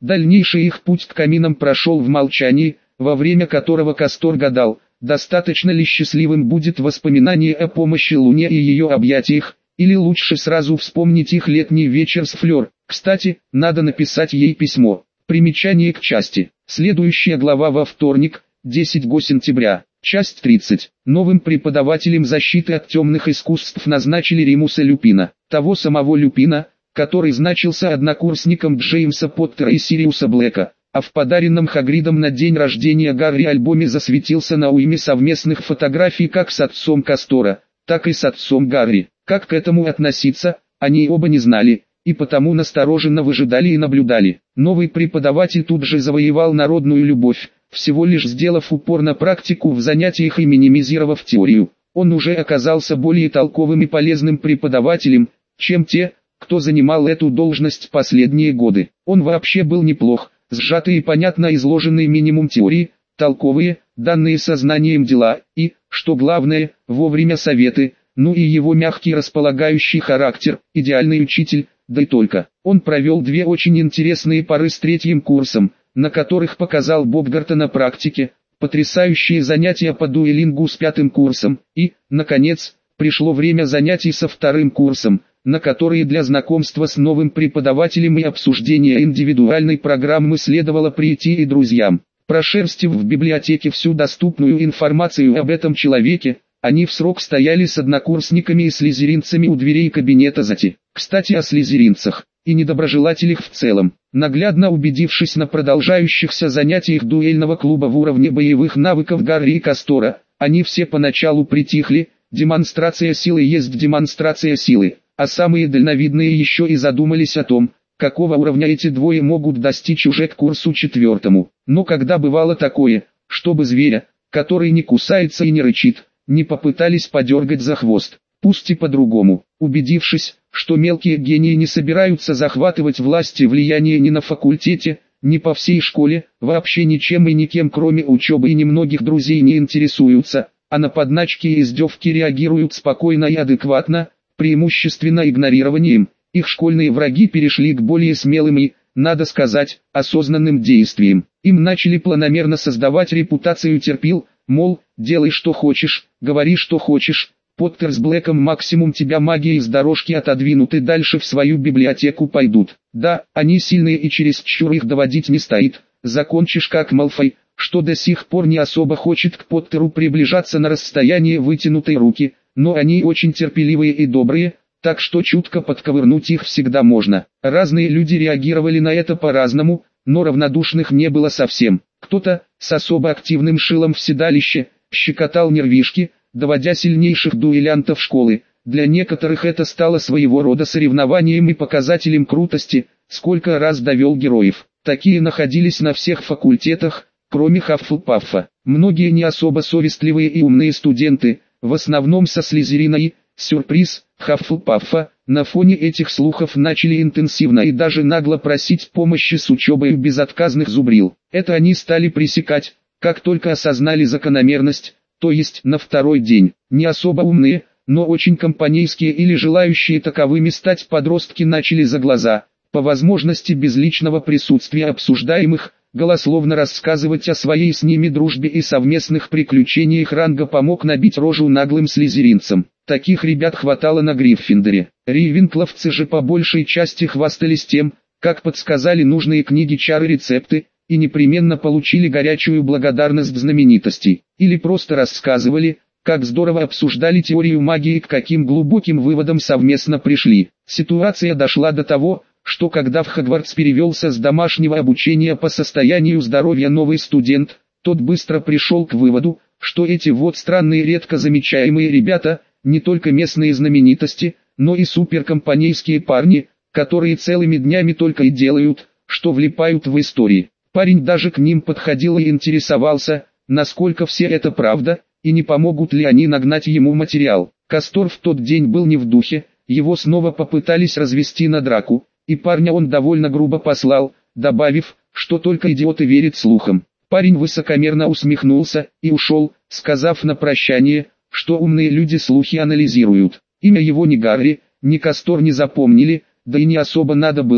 Дальнейший их путь к каминам прошел в молчании, во время которого Кастор гадал, достаточно ли счастливым будет воспоминание о помощи Луне и ее объятиях, или лучше сразу вспомнить их летний вечер с Флёр. Кстати, надо написать ей письмо. Примечание к части. Следующая глава во вторник, 10 сентября. Часть 30. Новым преподавателем защиты от темных искусств назначили Римуса Люпина. Того самого Люпина, который значился однокурсником Джеймса Поттера и Сириуса Блэка, а в подаренном Хагридом на день рождения Гарри альбоме засветился на уйме совместных фотографий как с отцом Кастора, так и с отцом Гарри. Как к этому относиться, они оба не знали, и потому настороженно выжидали и наблюдали. Новый преподаватель тут же завоевал народную любовь, всего лишь сделав упор на практику в занятиях и минимизировав теорию. Он уже оказался более толковым и полезным преподавателем, чем те, кто занимал эту должность последние годы. Он вообще был неплох, сжатый и понятно изложенный минимум теории, толковые, данные сознанием дела и, что главное, вовремя советы, ну и его мягкий располагающий характер, идеальный учитель, да и только. Он провел 2 очень интересные пары с 3-м курсом, на которых показал Бобгарта на практике, потрясающие занятия по дуэлингу с 5-м курсом, и, наконец, пришло время занятий со 2-м курсом, на которые для знакомства с новым преподавателем и обсуждения индивидуальной программы следовало прийти и друзьям. Прошерстив в библиотеке всю доступную информацию об этом человеке, они в срок стояли с однокурсниками и слизеринцами у дверей кабинета Зати. Кстати, о слизеринцах и недоброжелателях в целом. Наглядно убедившись на продолжающихся занятиях дуэльного клуба в уровне боевых навыков Гарри и Кастора, они все поначалу притихли. Демонстрация силы есть демонстрация силы, а самые дальновидные еще и задумались о том, какого уровня эти двое могут достичь уже к курсу 4-му. Но когда бывало такое, чтобы зверя, который не кусается и не рычит, не попытались подергать за хвост, пусть и по-другому. Убедившись, что мелкие гении не собираются захватывать власть и влияние ни на факультете, ни по всей школе, вообще ничем и никем кроме учебы и немногих друзей не интересуются, а на подначки и издевки реагируют спокойно и адекватно, преимущественно игнорированием, их школьные враги перешли к более смелым и, надо сказать, осознанным действиям. Им начали планомерно создавать репутацию терпил, мол, делай что хочешь, говори что хочешь, Поттер с Блэком максимум тебя магией с дорожки отодвинут и дальше в свою библиотеку пойдут. Да, они сильные и чересчур их доводить не стоит, закончишь как Малфой, что до сих пор не особо хочет к Поттеру приближаться на расстояние вытянутой руки, но они очень терпеливые и добрые, так что чутко подковырнуть их всегда можно. Разные люди реагировали на это по-разному, но равнодушных не было совсем. Кто-то, с особо активным шилом в седалище, щекотал нервишки, доводя сильнейших дуэлянтов школы. Для некоторых это стало своего рода соревнованием и показателем крутости, сколько раз довел героев. Такие находились на всех факультетах, кроме Хаффлпаффа. Многие не особо совестливые и умные студенты, в основном со Слизерина и, сюрприз, Хаффлпаффа, на фоне этих слухов начали интенсивно и даже нагло просить помощи с учебой у безотказных зубрил. Это они стали пресекать, как только осознали закономерность, то есть на 2-й день. Не особо умные, но очень компанейские или желающие таковыми стать подростки начали за глаза, по возможности без личного присутствия обсуждаемых, голословно рассказывать о своей с ними дружбе и совместных приключениях. Ранга помог набить рожу наглым слизеринцам. Таких ребят хватало на Гриффиндоре. Рейвенкловцы же по большей части хвастались тем, как подсказали нужные книги, чары, рецепты, и непременно получили горячую благодарность знаменитостей. Или просто рассказывали, как здорово обсуждали теорию магии и к каким глубоким выводам совместно пришли. Ситуация дошла до того, что когда в Хогвартс перевелся с домашнего обучения по состоянию здоровья новый студент, тот быстро пришел к выводу, что эти вот странные редко замечаемые ребята, не только местные знаменитости, но и суперкомпанейские парни, которые целыми днями только и делают, что влипают в истории. Парень даже к ним подходил и интересовался, насколько все это правда, и не помогут ли они нагнать ему материал. Кастор в тот день был не в духе, его снова попытались развести на драку, и парня он довольно грубо послал, добавив, что только идиоты верят слухам. Парень высокомерно усмехнулся и ушел, сказав на прощание, что умные люди слухи анализируют. Имя его ни Гарри, ни Кастор не запомнили, да и не особо надо было.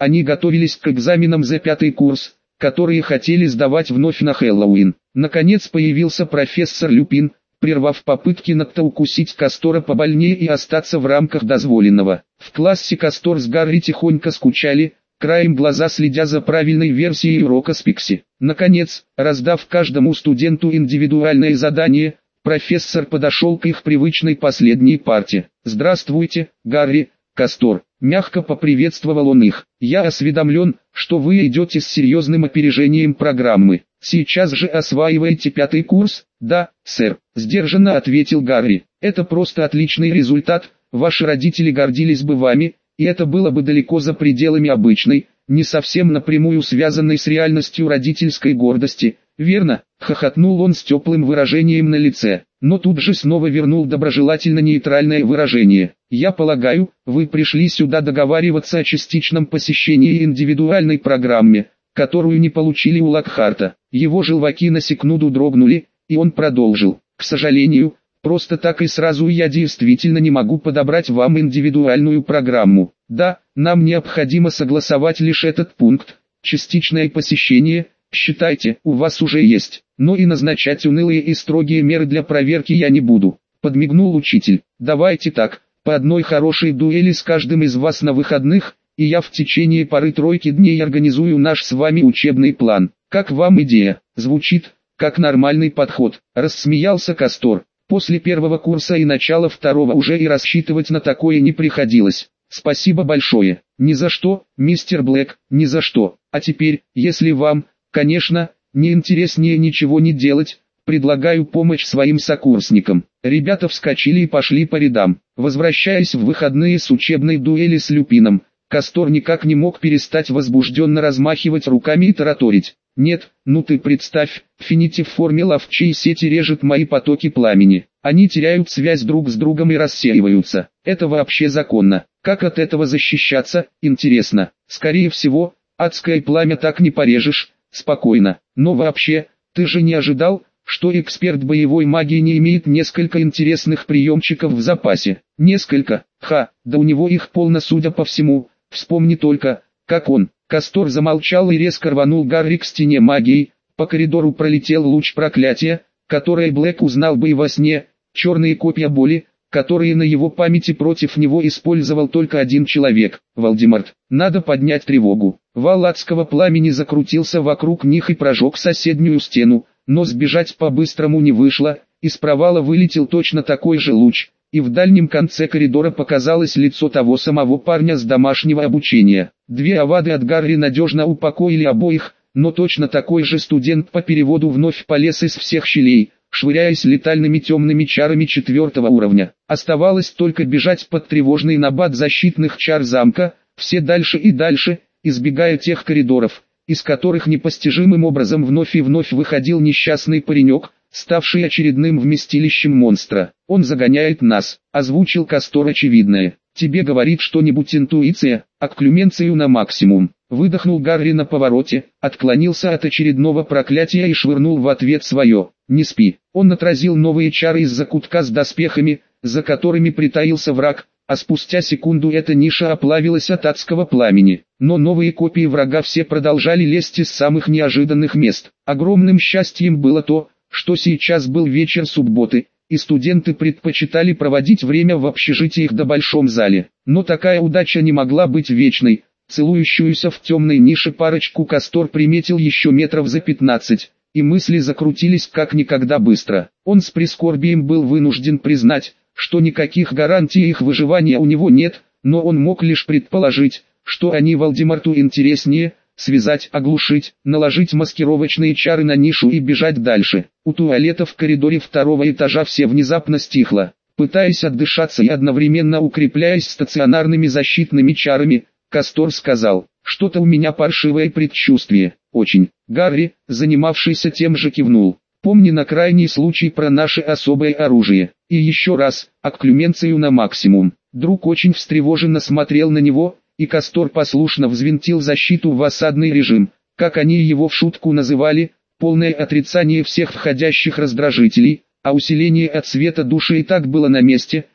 Они готовились к экзаменам за 5-й курс, которые хотели сдавать вновь на Хэллоуин. Наконец появился профессор Люпин, прервав попытки Нокта укусить Кастора побольнее и остаться в рамках дозволенного. В классе Кастор с Гарри тихонько скучали, краем глаза следя за правильной версией урока Спикси. Наконец, раздав каждому студенту индивидуальное задание, профессор подошел к их привычной последней парте. «Здравствуйте, Гарри, Кастор», — мягко поприветствовал он их. «Я осведомлен, что вы идете с серьезным опережением программы. Сейчас же осваиваете 5-й курс?» «Да, сэр», — сдержанно ответил Гарри. «Это просто отличный результат, ваши родители гордились бы вами, и это было бы далеко за пределами обычной, не совсем напрямую связанной с реальностью родительской гордости, верно?» — хохотнул он с теплым выражением на лице, но тут же снова вернул доброжелательно-нейтральное выражение. «Я полагаю, вы пришли сюда договариваться о частичном посещении индивидуальной программе, которую не получили у Локхарта». Его желваки на секунду дрогнули, и он продолжил. «К сожалению, просто так и сразу я действительно не могу подобрать вам индивидуальную программу. Да, нам необходимо согласовать лишь этот пункт. Частичное посещение, считайте, у вас уже есть. Но и назначать унылые и строгие меры для проверки я не буду», — подмигнул учитель. «Давайте так, по одной хорошей дуэли с каждым из вас на выходных, и я в течение пары-тройки дней организую наш с вами учебный план. Как вам идея? Звучит как нормальный подход», — рассмеялся Кастор. После 1-го курса и начала 2-го уже и рассчитывать на такое не приходилось. «Спасибо большое». «Ни за что, мистер Блэк, ни за что. А теперь, если вам, конечно, не интереснее ничего не делать, предлагаю помощь своим сокурсникам». Ребята вскочили и пошли по рядам. Возвращаясь в выходные с учебной дуэли с Люпином, Кастор никак не мог перестать возбужденно размахивать руками и тараторить. «Нет, ну ты представь, Финитив формула в чьей сети режет мои потоки пламени. Они теряют связь друг с другом и рассеиваются. Это вообще законно. Как от этого защищаться, интересно? Скорее всего, адское пламя так не порежешь, спокойно. Но вообще, ты же не ожидал, что эксперт боевой магии не имеет несколько интересных приемчиков в запасе?» «Несколько? Ха, да у него их полно, судя по всему. Вспомни только, как он». Кастор замолчал и резко рванул Гарри к стене магии. По коридору пролетел луч проклятия, которое Блэк узнал бы и во сне, черные копья боли, которые на его памяти против него использовал только один человек, Волдеморт. Надо поднять тревогу. Вал адского пламени закрутился вокруг них и прожег соседнюю стену, но сбежать по-быстрому не вышло, из провала вылетел точно такой же луч, и в дальнем конце коридора показалось лицо того самого парня с домашнего обучения. 2 авады от Гарри надежно упокоили обоих, но точно такой же студент по переводу вновь полез из всех щелей, швыряясь летальными темными чарами 4-го уровня. Оставалось только бежать под тревожный набат защитных чар замка, все дальше и дальше, избегая тех коридоров, из которых непостижимым образом вновь и вновь выходил несчастный паренек, ставший очередным вместилищем монстра. «Он загоняет нас», — озвучил Кастор очевидное. «Тебе говорит что-нибудь интуиция, окклюменцию на максимум». Выдохнул Гарри на повороте, отклонился от очередного проклятия и швырнул в ответ свое. «Не спи». Он отразил новые чары из-за кутка с доспехами, за которыми притаился враг, а спустя секунду эта ниша оплавилась от адского пламени. Но новые копии врага все продолжали лезть из самых неожиданных мест. Огромным счастьем было то, что сейчас был вечер субботы, и студенты предпочитали проводить время в общежитиях да большом зале. Но такая удача не могла быть вечной. Целующуюся в темной нише парочку Кастор приметил еще метров за 15, и мысли закрутились как никогда быстро. Он с прискорбием был вынужден признать, что никаких гарантий их выживания у него нет, но он мог лишь предположить, что они Волдеморту интереснее, связать, оглушить, наложить маскировочные чары на нишу и бежать дальше. У туалета в коридоре 2-го этажа все внезапно стихло. Пытаясь отдышаться и одновременно укрепляясь стационарными защитными чарами, Кастор сказал: «Что-то у меня паршивое предчувствие, очень». Гарри, занимавшийся тем же, кивнул. «Помни на крайний случай про наше особое оружие. И еще раз, окклюменцию на максимум». Друг очень встревоженно смотрел на него, и Кастор послушно взвинтил защиту в осадный режим, как они его в шутку называли, полное отрицание всех входящих раздражителей, а усиление от света души и так было на месте,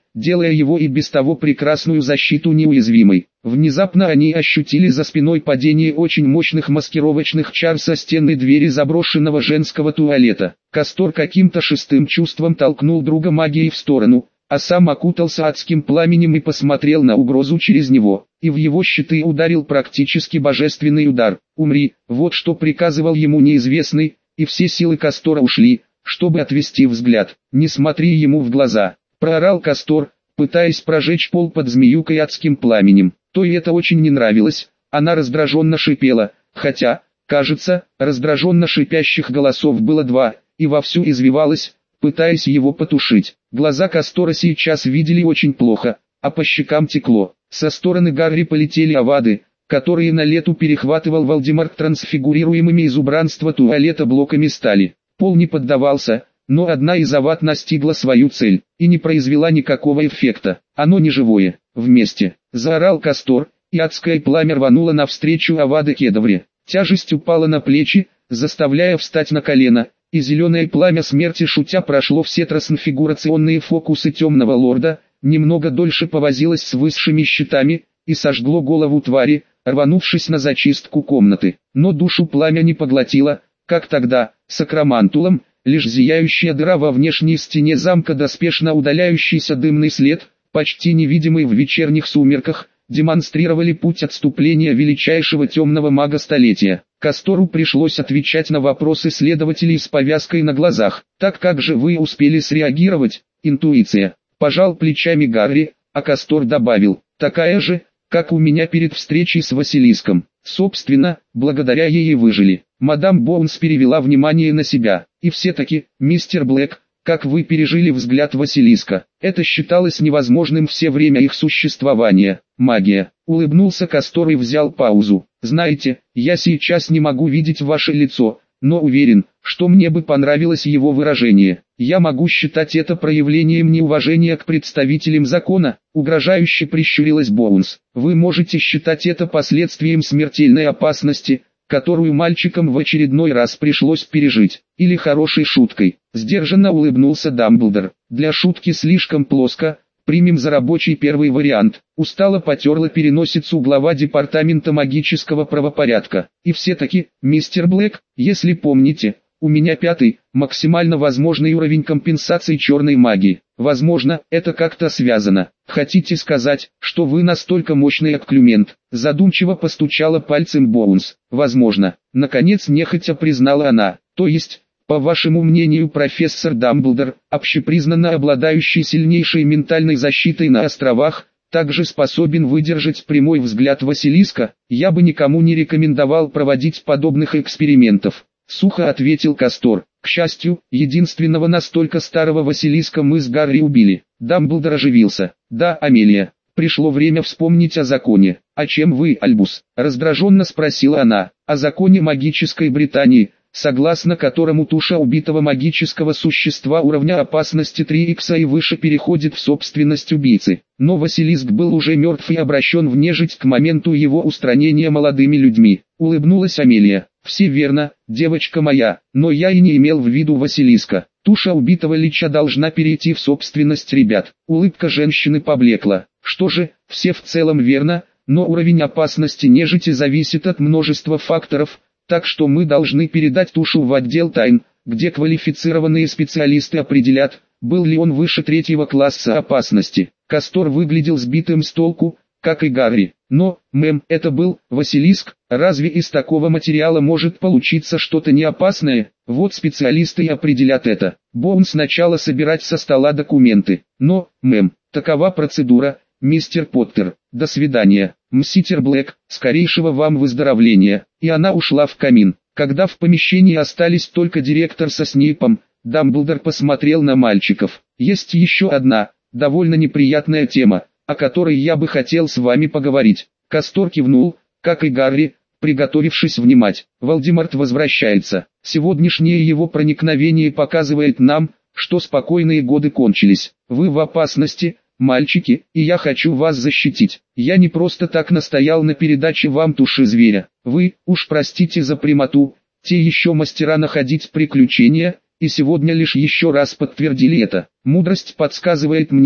делая его и без того прекрасную защиту неуязвимой. Внезапно они ощутили за спиной падение очень мощных маскировочных чар со стенной двери заброшенного женского туалета. Кастор каким-то шестым чувством толкнул друга магией в сторону, а сам окутался адским пламенем и посмотрел на угрозу через него, и в его щиты ударил практически божественный удар. «Умри», вот что приказывал ему неизвестный, и все силы Кастора ушли, чтобы отвести взгляд. «Не смотри ему в глаза», — проорал Кастор, пытаясь прожечь пол под змеюкой адским пламенем. Той это очень не нравилось, она раздраженно шипела, хотя, кажется, раздраженно шипящих голосов было два, и вовсю извивалась, пытаясь его потушить. Глаза Кастора сейчас видели очень плохо, а по щекам текло. Со стороны Гарри полетели авады, которые на лету перехватывал Волдеморт трансфигурируемыми из убранства туалета блоками стали. Пол не поддавался, но одна из авад настигла свою цель, и не произвела никакого эффекта. «Оно не живое, вместе!» — заорал Кастор, и адское пламя рвануло навстречу авады Кедавре. Тяжесть упала на плечи, заставляя встать на колено, и зеленое пламя смерти шутя прошло все трансфигурационные фокусы темного лорда, немного дольше повозилось с высшими щитами, и сожгло голову твари, рванувшись на зачистку комнаты. Но душу пламя не поглотило, как тогда, с Акромантулом, лишь зияющая дыра во внешней стене замка да спешно удаляющийся дымный след, почти невидимый в вечерних сумерках, демонстрировали путь отступления величайшего темного мага столетия. Кастору пришлось отвечать на вопросы следователей с повязкой на глазах. «Так как же вы успели среагировать, интуиция?» Пожал плечами Гарри, а Кастор добавил: «Такая же, как у меня перед встречей с Василиском. Собственно, благодаря ей и выжили». Мадам Боунс перевела внимание на себя. «И все-таки, мистер Блэк, как вы пережили взгляд Василиска? Это считалось невозможным все время их существования». «Магия», — улыбнулся Кастор и взял паузу. «Знаете, я сейчас не могу видеть ваше лицо, но уверен, что мне бы понравилось его выражение. Я могу считать это проявлением неуважения к представителям закона», — угрожающе прищурилась Боунс. «Вы можете считать это последствием смертельной опасности, которую мальчикам в очередной раз пришлось пережить, или хорошей шуткой». Сдержанно улыбнулся Дамблдор. «Для шутки слишком плоско, примем за рабочий первый вариант». Устало потерла переносицу глава департамента магического правопорядка. «И все-таки, мистер Блэк, если помните, у меня 5-й, максимально возможный уровень компенсации черной магии. Возможно, это как-то связано. Хотите сказать, что вы настолько мощный окклюмент?» Задумчиво постучала пальцем Боунс. «Возможно», — наконец нехотя признала она. «То есть, по вашему мнению, профессор Дамблдор, общепризнанно обладающий сильнейшей ментальной защитой на островах, также способен выдержать прямой взгляд Василиска? Я бы никому не рекомендовал проводить подобных экспериментов», — сухо ответил Кастор. «К счастью, единственного настолько старого Василиска мы с Гарри убили». Дамблдор оживился. «Да, Амелия, пришло время вспомнить о законе». «А чем вы, Альбус?» — раздраженно спросила она. «О законе магической Британии, согласно которому туша убитого магического существа уровня опасности 3х и выше переходит в собственность убийцы. Но Василиск был уже мертв и обращен в нежить к моменту его устранения молодыми людьми», — улыбнулась Амелия. «Все верно, девочка моя, но я и не имел в виду Василиска. Туша убитого лича должна перейти в собственность ребят». Улыбка женщины поблекла. «Что же, все в целом верно, но уровень опасности нежити зависит от множества факторов, так что мы должны передать тушу в отдел тайн, где квалифицированные специалисты определят, был ли он выше 3-го класса опасности». Кастор выглядел сбитым с толку, как и Гарри. «Но, мэм, это был Василиск, разве из такого материала может получиться что-то неопасное? Вот специалисты и определят это». Боунс сначала собирать со стола документы. «Но, мэм, такова процедура, мистер Поттер. До свидания, мситер Блэк, скорейшего вам выздоровления». И она ушла в камин. Когда в помещении остались только директор со Снейпом, Дамблдор посмотрел на мальчиков. «Есть еще одна, довольно неприятная тема, о которой я бы хотел с вами поговорить». Кастор кивнул, как и Гарри, приготовившись внимать. «Волдеморт возвращается. Сегодняшнее его проникновение показывает нам, что спокойные годы кончились. Вы в опасности, мальчики, и я хочу вас защитить. Я не просто так настоял на передаче вам туши зверя. Вы, уж простите за прямоту, те еще мастера находить приключения, и сегодня лишь еще раз подтвердили это. Мудрость подсказывает мне,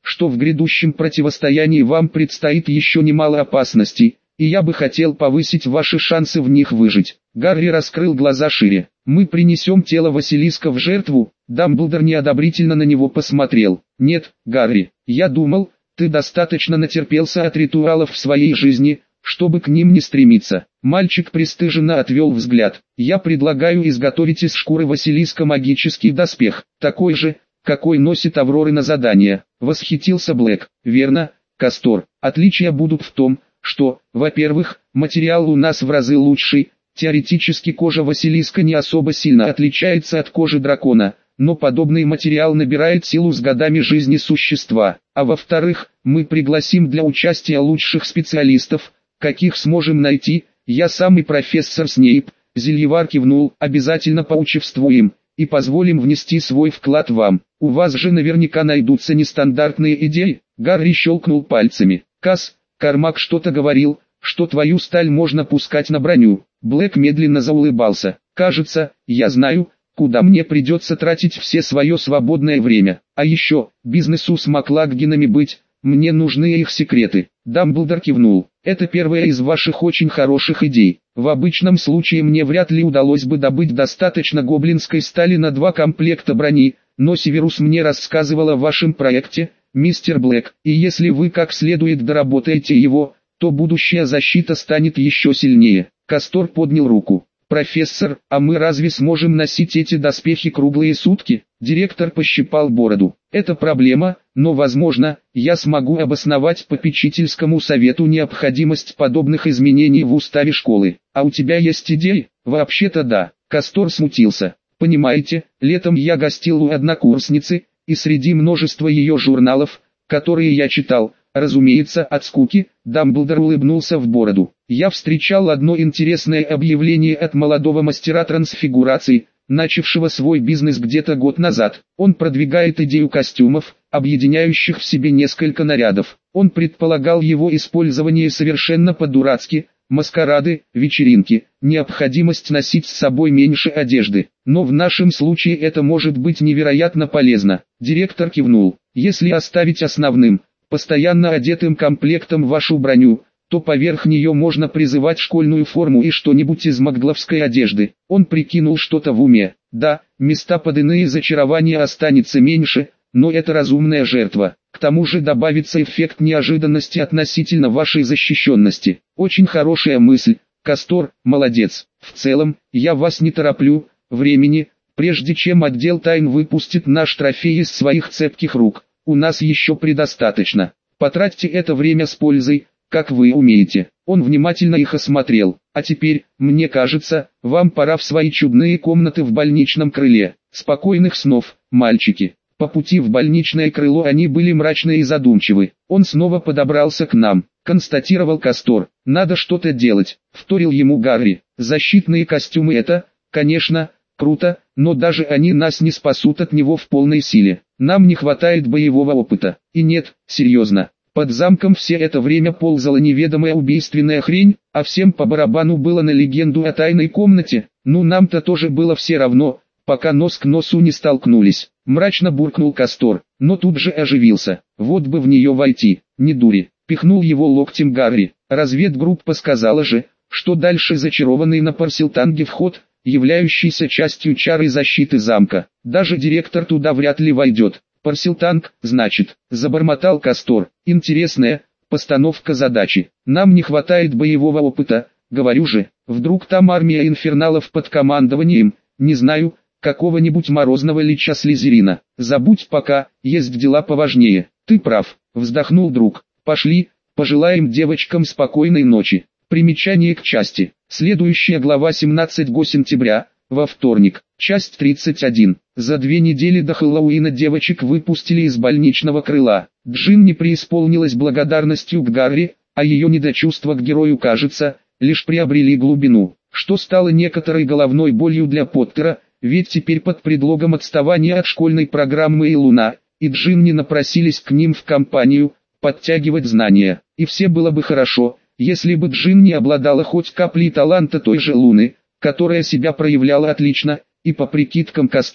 что в грядущем противостоянии вам предстоит еще немало опасностей, и я бы хотел повысить ваши шансы в них выжить». Гарри раскрыл глаза шире. «Мы принесем тело Василиска в жертву?» Дамблдор неодобрительно на него посмотрел. «Нет, Гарри, я думал, ты достаточно натерпелся от ритуалов в своей жизни, чтобы к ним не стремиться». Мальчик пристыженно отвел взгляд. «Я предлагаю изготовить из шкуры Василиска магический доспех, такой же, какой носит Авроры на задание», — восхитился Блэк. «Верно, Кастор. Отличия будут в том, что, во-первых, материал у нас в разы лучший, теоретически кожа Василиска не особо сильно отличается от кожи дракона, но подобный материал набирает силу с годами жизни существа, а во-вторых, мы пригласим для участия лучших специалистов, каких сможем найти. Я сам и профессор Снейп». Зельевар кивнул. «Обязательно поучаствуем и позволим внести свой вклад вам. У вас же наверняка найдутся нестандартные идеи». Гарри щелкнул пальцами. «Кас, Кармак что-то говорил, что твою сталь можно пускать на броню». Блэк медленно заулыбался. «Кажется, я знаю, куда мне придется тратить все свое свободное время. А еще, бизнесу с Маклаггинами быть, мне нужны их секреты». Дамблдор кивнул. «Это первая из ваших очень хороших идей. В обычном случае мне вряд ли удалось бы добыть достаточно гоблинской стали на 2 комплекта брони, но Северус мне рассказывал о вашем проекте, мистер Блэк, и если вы как следует доработаете его, то будущая защита станет еще сильнее». Кастор поднял руку. «Профессор, а мы разве сможем носить эти доспехи круглые сутки?» Директор пощипал бороду. «Это проблема, но возможно, я смогу обосновать попечительскому совету необходимость подобных изменений в уставе школы. А у тебя есть идеи?» «Вообще-то да». Кастор смутился. «Понимаете, летом я гостил у однокурсницы, и среди множества ее журналов, которые я читал, разумеется, от скуки», Дамблдор улыбнулся в бороду, «я встречал одно интересное объявление от молодого мастера трансфигурации, начавшего свой бизнес где-то год назад. Он продвигает идею костюмов, объединяющих в себе несколько нарядов. Он предполагал его использование совершенно по-дурацки, маскарады, вечеринки, необходимость носить с собой меньше одежды. Но в нашем случае это может быть невероятно полезно». Директор кивнул. «Если оставить основным, постоянно одетым комплектом вашу броню, то поверх нее можно призывать школьную форму и что-нибудь из магловской одежды». Он прикинул что-то в уме. «Да, места под иные зачарования останется меньше, но это разумная жертва. К тому же добавится эффект неожиданности относительно вашей защищенности». «Очень хорошая мысль, Кастор, молодец. В целом, я вас не тороплю, времени, прежде чем отдел тайн выпустит наш трофей из своих цепких рук, у нас еще предостаточно. Потратьте это время с пользой, как вы умеете». Он внимательно их осмотрел. «А теперь, мне кажется, вам пора в свои чудные комнаты в больничном крыле. Спокойных снов, мальчики». По пути в больничное крыло они были мрачны и задумчивы. «Он снова подобрался к нам», — констатировал Кастор. «Надо что-то делать», — вторил ему Гарри. «Защитные костюмы — это, конечно, круто, но даже они нас не спасут от него в полной силе. Нам не хватает боевого опыта. И нет, серьезно. Под замком все это время ползала неведомая убийственная хрень, а всем по барабану было на легенду о тайной комнате. Ну нам-то тоже было все равно, пока нос к носу не столкнулись». Мрачно буркнул Кастор, но тут же оживился. «Вот бы в нее войти, не дури», — пихнул его локтем Гарри. «Разведгруппа сказала же, что дальше зачарованный на Парселтанге вход, являющийся частью чары защиты замка. Даже директор туда вряд ли войдет». «Парселтанг, значит», — забормотал Кастор. «Интересная постановка задачи. Нам не хватает боевого опыта, говорю же. Вдруг там армия инферналов под командованием, не знаю, какого-нибудь морозного лича Слизерина. Забудь пока, есть дела поважнее». «Ты прав», — вздохнул друг. «Пошли, пожелаем девочкам спокойной ночи». Примечание к части. Следующая глава 17 сентября, во вторник, часть 31. За 2 недели до Хэллоуина девочек выпустили из больничного крыла. Джин не преисполнилась благодарностью к Гарри, а ее недочувства к герою, кажется, лишь приобрели глубину, что стало некоторой головной болью для Поттера. Ведь теперь под предлогом отставания от школьной программы и Луна, и Джин не напросились к ним в компанию, подтягивать знания. И все было бы хорошо, если бы Джин не обладала хоть каплей таланта той же Луны, которая себя проявляла отлично, и по прикидкам Кастора,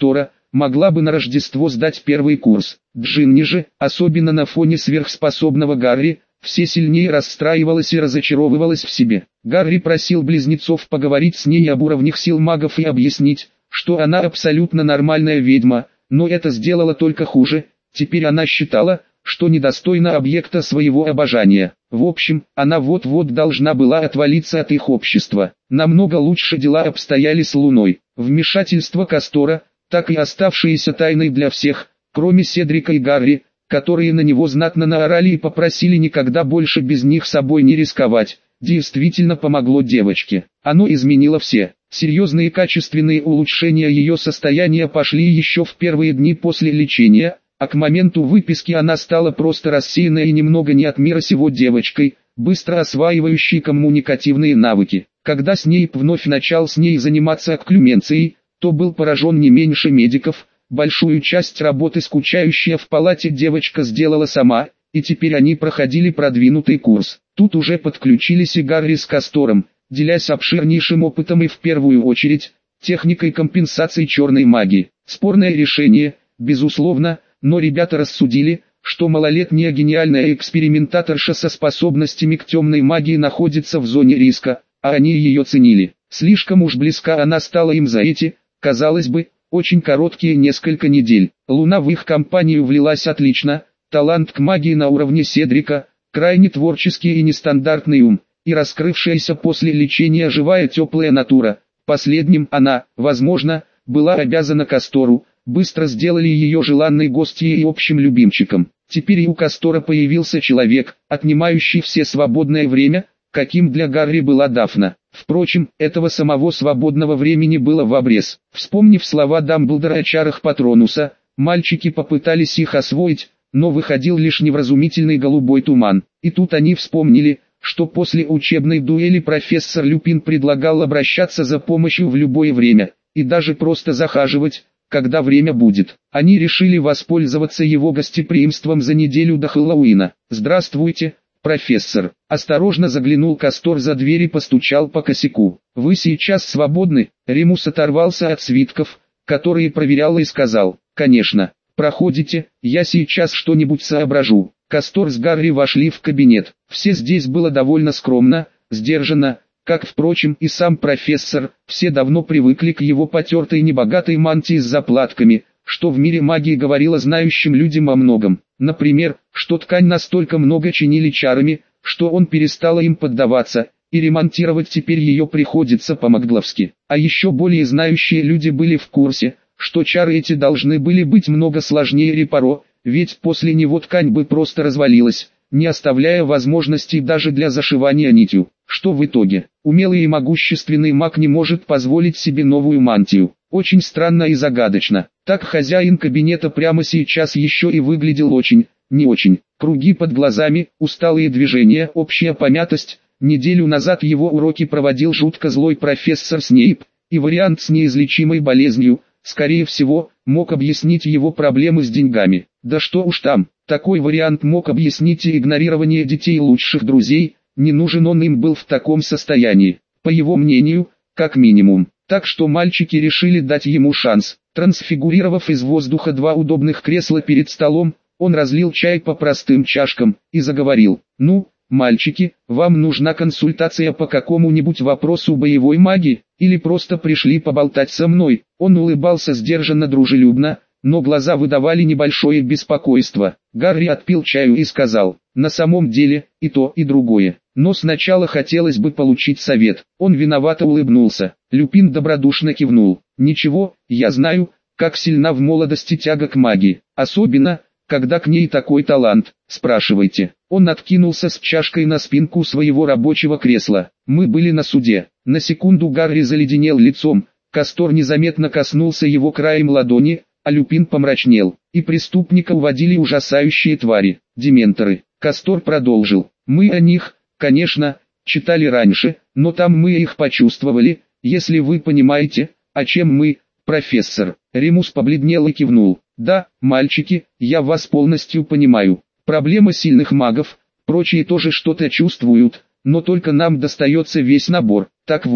могла бы на Рождество сдать первый курс. Джинни же, особенно на фоне сверхспособного Гарри, все сильнее расстраивалась и разочаровывалась в себе. Гарри просил близнецов поговорить с ней об уровнях сил магов и объяснить, что она абсолютно нормальная ведьма, но это сделало только хуже. Теперь она считала, что недостойна объекта своего обожания. В общем, она вот-вот должна была отвалиться от их общества. Намного лучше дела обстояли с Луной. Вмешательство Кастора, так и оставшееся тайной для всех, кроме Седрика и Гарри, которые на него знатно наорали и попросили никогда больше без них собой не рисковать, действительно помогло девочке. Оно изменило все. Серьезные качественные улучшения ее состояния пошли еще в первые дни после лечения, а к моменту выписки она стала просто рассеянной и немного не от мира сего девочкой, быстро осваивающей коммуникативные навыки. Когда Снейп вновь начал с ней заниматься окклюменцией, то был поражен не меньше медиков. Большую часть работы скучающая в палате девочка сделала сама, и теперь они проходили продвинутый курс. Тут уже подключились и Гарри с Кастором, делясь обширнейшим опытом и в первую очередь, техникой компенсации черной магии. Спорное решение, безусловно, но ребята рассудили, что малолетняя гениальная экспериментаторша со способностями к темной магии находится в зоне риска, а они ее ценили. Слишком уж близка она стала им за эти, казалось бы, очень короткие несколько недель. Луна в их компанию влилась отлично, талант к магии на уровне Седрика, крайне творческий и нестандартный ум, и раскрывшаяся после лечения живая теплая натура. Последним она, возможно, была обязана Кастору, быстро сделали ее желанной гостьей и общим любимчиком. Теперь и у Кастора появился человек, отнимающий все свободное время, каким для Гарри была Дафна. Впрочем, этого самого свободного времени было в обрез. Вспомнив слова Дамблдора о чарах Патронуса, мальчики попытались их освоить, но выходил лишь невразумительный голубой туман. И тут они вспомнили, что после учебной дуэли профессор Люпин предлагал обращаться за помощью в любое время, и даже просто захаживать, когда время будет. Они решили воспользоваться его гостеприимством за неделю до Хэллоуина. «Здравствуйте, профессор», — осторожно заглянул Кастор за дверь и постучал по косяку. «Вы сейчас свободны?» Ремус оторвался от свитков, которые проверял, и сказал: «Конечно, проходите, я сейчас что-нибудь соображу». Кастор с Гарри вошли в кабинет. Все здесь было довольно скромно, сдержанно, как, впрочем, и сам профессор. Все давно привыкли к его потертой небогатой мантии с заплатками, что в мире магии говорило знающим людям о многом. Например, что ткань настолько много чинили чарами, что он перестал им поддаваться, и ремонтировать теперь ее приходится по-магловски. А еще более знающие люди были в курсе, что чары эти должны были быть много сложнее репаро, ведь после него ткань бы просто развалилась, не оставляя возможностей даже для зашивания нитью. Что в итоге? Умелый и могущественный маг не может позволить себе новую мантию. Очень странно и загадочно. Так хозяин кабинета прямо сейчас еще и выглядел очень, не очень. Круги под глазами, усталые движения, общая помятость. Неделю назад его уроки проводил жутко злой профессор Снейп, и вариант с неизлечимой болезнью, скорее всего, мог объяснить его проблемы с деньгами. Да что уж там, такой вариант мог объяснить и игнорирование детей лучших друзей, не нужен он им был в таком состоянии, по его мнению, как минимум. Так что мальчики решили дать ему шанс. Трансфигурировав из воздуха два удобных кресла перед столом, он разлил чай по простым чашкам и заговорил: «Ну, мальчики, вам нужна консультация по какому-нибудь вопросу боевой магии, или просто пришли поболтать со мной?» Он улыбался сдержанно дружелюбно, но глаза выдавали небольшое беспокойство. Гарри отпил чаю и сказал: «На самом деле, и то, и другое. Но сначала хотелось бы получить совет». Он виновато улыбнулся. Люпин добродушно кивнул. «Ничего, я знаю, как сильна в молодости тяга к магии. Особенно, когда к ней такой талант. Спрашивайте». Он откинулся с чашкой на спинку своего рабочего кресла. «Мы были на суде». На секунду Гарри заледенел лицом. Кастор незаметно коснулся его краем ладони, а Люпин помрачнел. «И преступника уводили ужасающие твари, дементоры». Кастор продолжил: «Мы о них, конечно, читали раньше, но там мы их почувствовали, если вы понимаете, о чем мы, профессор». Ремус побледнел и кивнул. «Да, мальчики, я вас полностью понимаю. Проблема сильных магов, прочие тоже что-то чувствуют, но только нам достается весь набор. Так вот,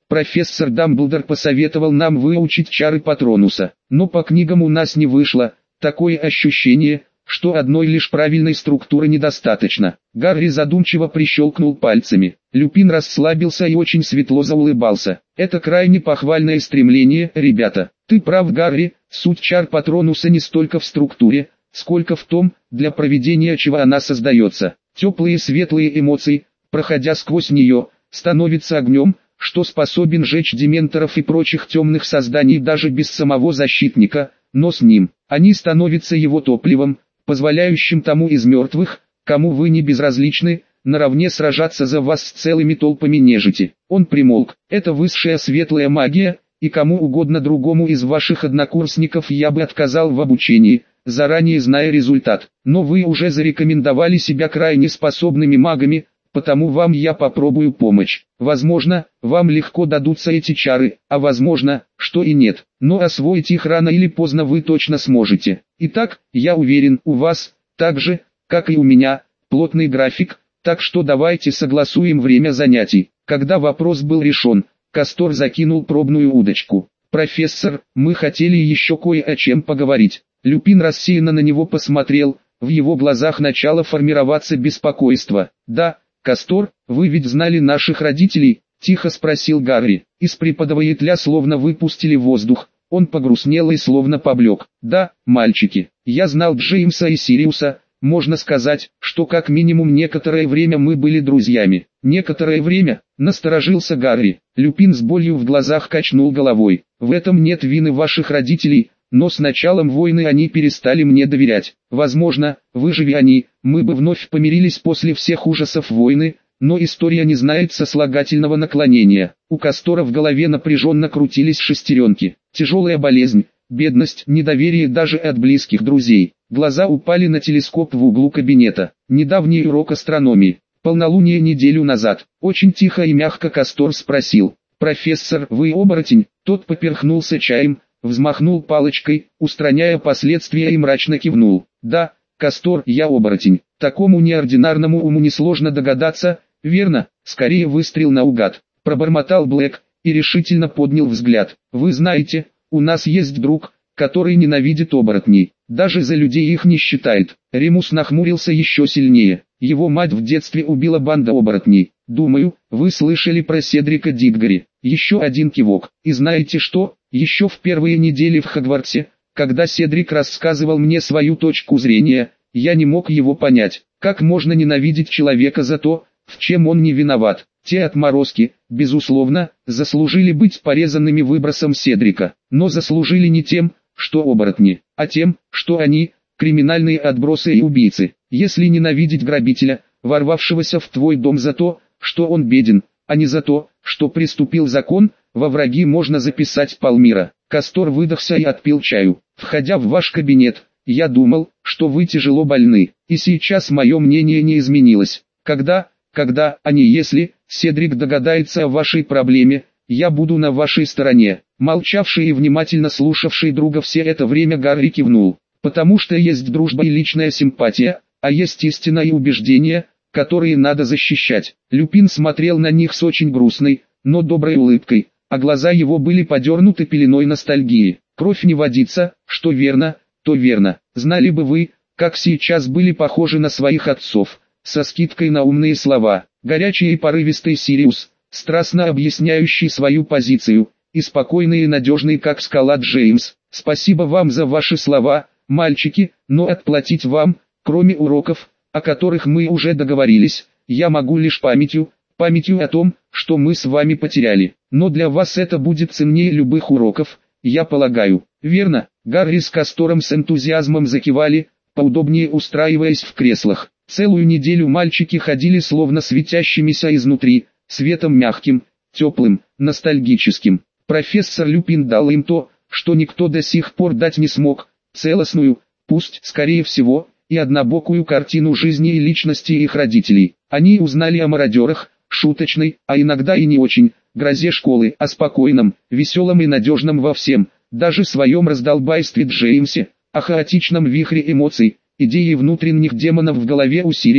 Профессор Дамблдор посоветовал нам выучить чары Патронуса, но по книгам у нас не вышло. Такое ощущение, что одной лишь правильной структуры недостаточно. Гарри задумчиво прищелкнул пальцами. Люпин расслабился и очень светло заулыбался. Это крайне похвальное стремление, ребята. Ты прав, Гарри, суть чар Патронуса не столько в структуре, сколько в том, для проведения чего она создается. Теплые светлые эмоции, проходя сквозь нее, становятся огнем, что способен жечь дементоров и прочих темных созданий даже без самого защитника, но с ним. Они становятся его топливом, позволяющим тому из мертвых, кому вы не безразличны, наравне сражаться за вас с целыми толпами нежити. Он примолк. Это высшая светлая магия, и кому угодно другому из ваших однокурсников я бы отказал в обучении, заранее зная результат. Но вы уже зарекомендовали себя крайне способными магами, потому вам я попробую помочь. Возможно, вам легко дадутся эти чары, а возможно, что и нет. Но освоить их рано или поздно вы точно сможете. Итак, я уверен, у вас, так же, как и у меня, плотный график, так что давайте согласуем время занятий. Когда вопрос был решен, Кастор закинул пробную удочку. «Профессор, мы хотели еще кое о чем поговорить». Люпин рассеянно на него посмотрел, в его глазах начало формироваться беспокойство. «Да, Кастор, вы ведь знали наших родителей?» – тихо спросил Гарри. Из преподовой тля словно выпустили воздух, он погрустнел и словно поблек. «Да, мальчики, я знал Джеймса и Сириуса, можно сказать, что как минимум некоторое время мы были друзьями». «Некоторое время?» – насторожился Гарри. Люпин с болью в глазах качнул головой. «В этом нет вины ваших родителей, но с началом войны они перестали мне доверять. Возможно, выживи они, мы бы вновь помирились после всех ужасов войны, но история не знает сослагательного наклонения». У Кастора в голове напряженно крутились шестеренки. Тяжелая болезнь, бедность, недоверие даже от близких друзей. Глаза упали на телескоп в углу кабинета. Недавний урок астрономии. Полнолуние неделю назад. Очень тихо и мягко Кастор спросил: «Профессор, вы оборотень?» Тот поперхнулся чаем, взмахнул палочкой, устраняя последствия, и мрачно кивнул. «Да, Кастор, я оборотень. Такому неординарному уму несложно догадаться, верно?» «Скорее выстрел наугад», — пробормотал Блэк и решительно поднял взгляд. «Вы знаете, у нас есть друг, который ненавидит оборотней, даже за людей их не считает». Ремус нахмурился еще сильнее. Его мать в детстве убила банда оборотней. «Думаю, вы слышали про Седрика Диггори». Еще один кивок. «И знаете что? Еще в первые недели в Хогвартсе, когда Седрик рассказывал мне свою точку зрения, я не мог его понять. Как можно ненавидеть человека за то, в чем он не виноват? Те отморозки, безусловно, заслужили быть порезанными выбросом Седрика, но заслужили не тем, что оборотни, а тем, что они – криминальные отбросы и убийцы. Если ненавидеть грабителя, ворвавшегося в твой дом за то, что он беден, а не за то, что преступил закон, во враги можно записать полмира». Кастор выдохся и отпил чаю. «Входя в ваш кабинет, я думал, что вы тяжело больны, и сейчас мое мнение не изменилось. Когда, а не если, Седрик догадается о вашей проблеме, я буду на вашей стороне». Молчавший и внимательно слушавший друга все это время Гарри кивнул. «Потому что есть дружба и личная симпатия, а есть истина и убеждения, которые надо защищать». Люпин смотрел на них с очень грустной, но доброй улыбкой, а глаза его были подернуты пеленой ностальгии. «Кровь не водится, что верно, то верно. Знали бы вы, как сейчас были похожи на своих отцов», со скидкой на умные слова. Горячий и порывистый Сириус, страстно объясняющий свою позицию, и спокойный и надежный как скала Джеймс. «Спасибо вам за ваши слова, мальчики, но отплатить вам, кроме уроков, о которых мы уже договорились, я могу лишь памятью о том, что мы с вами потеряли. Но для вас это будет ценнее любых уроков, я полагаю». «Верно». Гарри с Кастором с энтузиазмом закивали, поудобнее устраиваясь в креслах. Целую неделю мальчики ходили словно светящимися изнутри, светом мягким, теплым, ностальгическим. Профессор Люпин дал им то, что никто до сих пор дать не смог, целостную, пусть, скорее всего, и однобокую картину жизни и личности их родителей. Они узнали о мародерах, шуточной, а иногда и не очень, грозе школы, о спокойном, веселом и надежном во всем, даже своем раздолбайстве Джеймсе, о хаотичном вихре эмоций, идеи внутренних демонов в голове у Сириуса,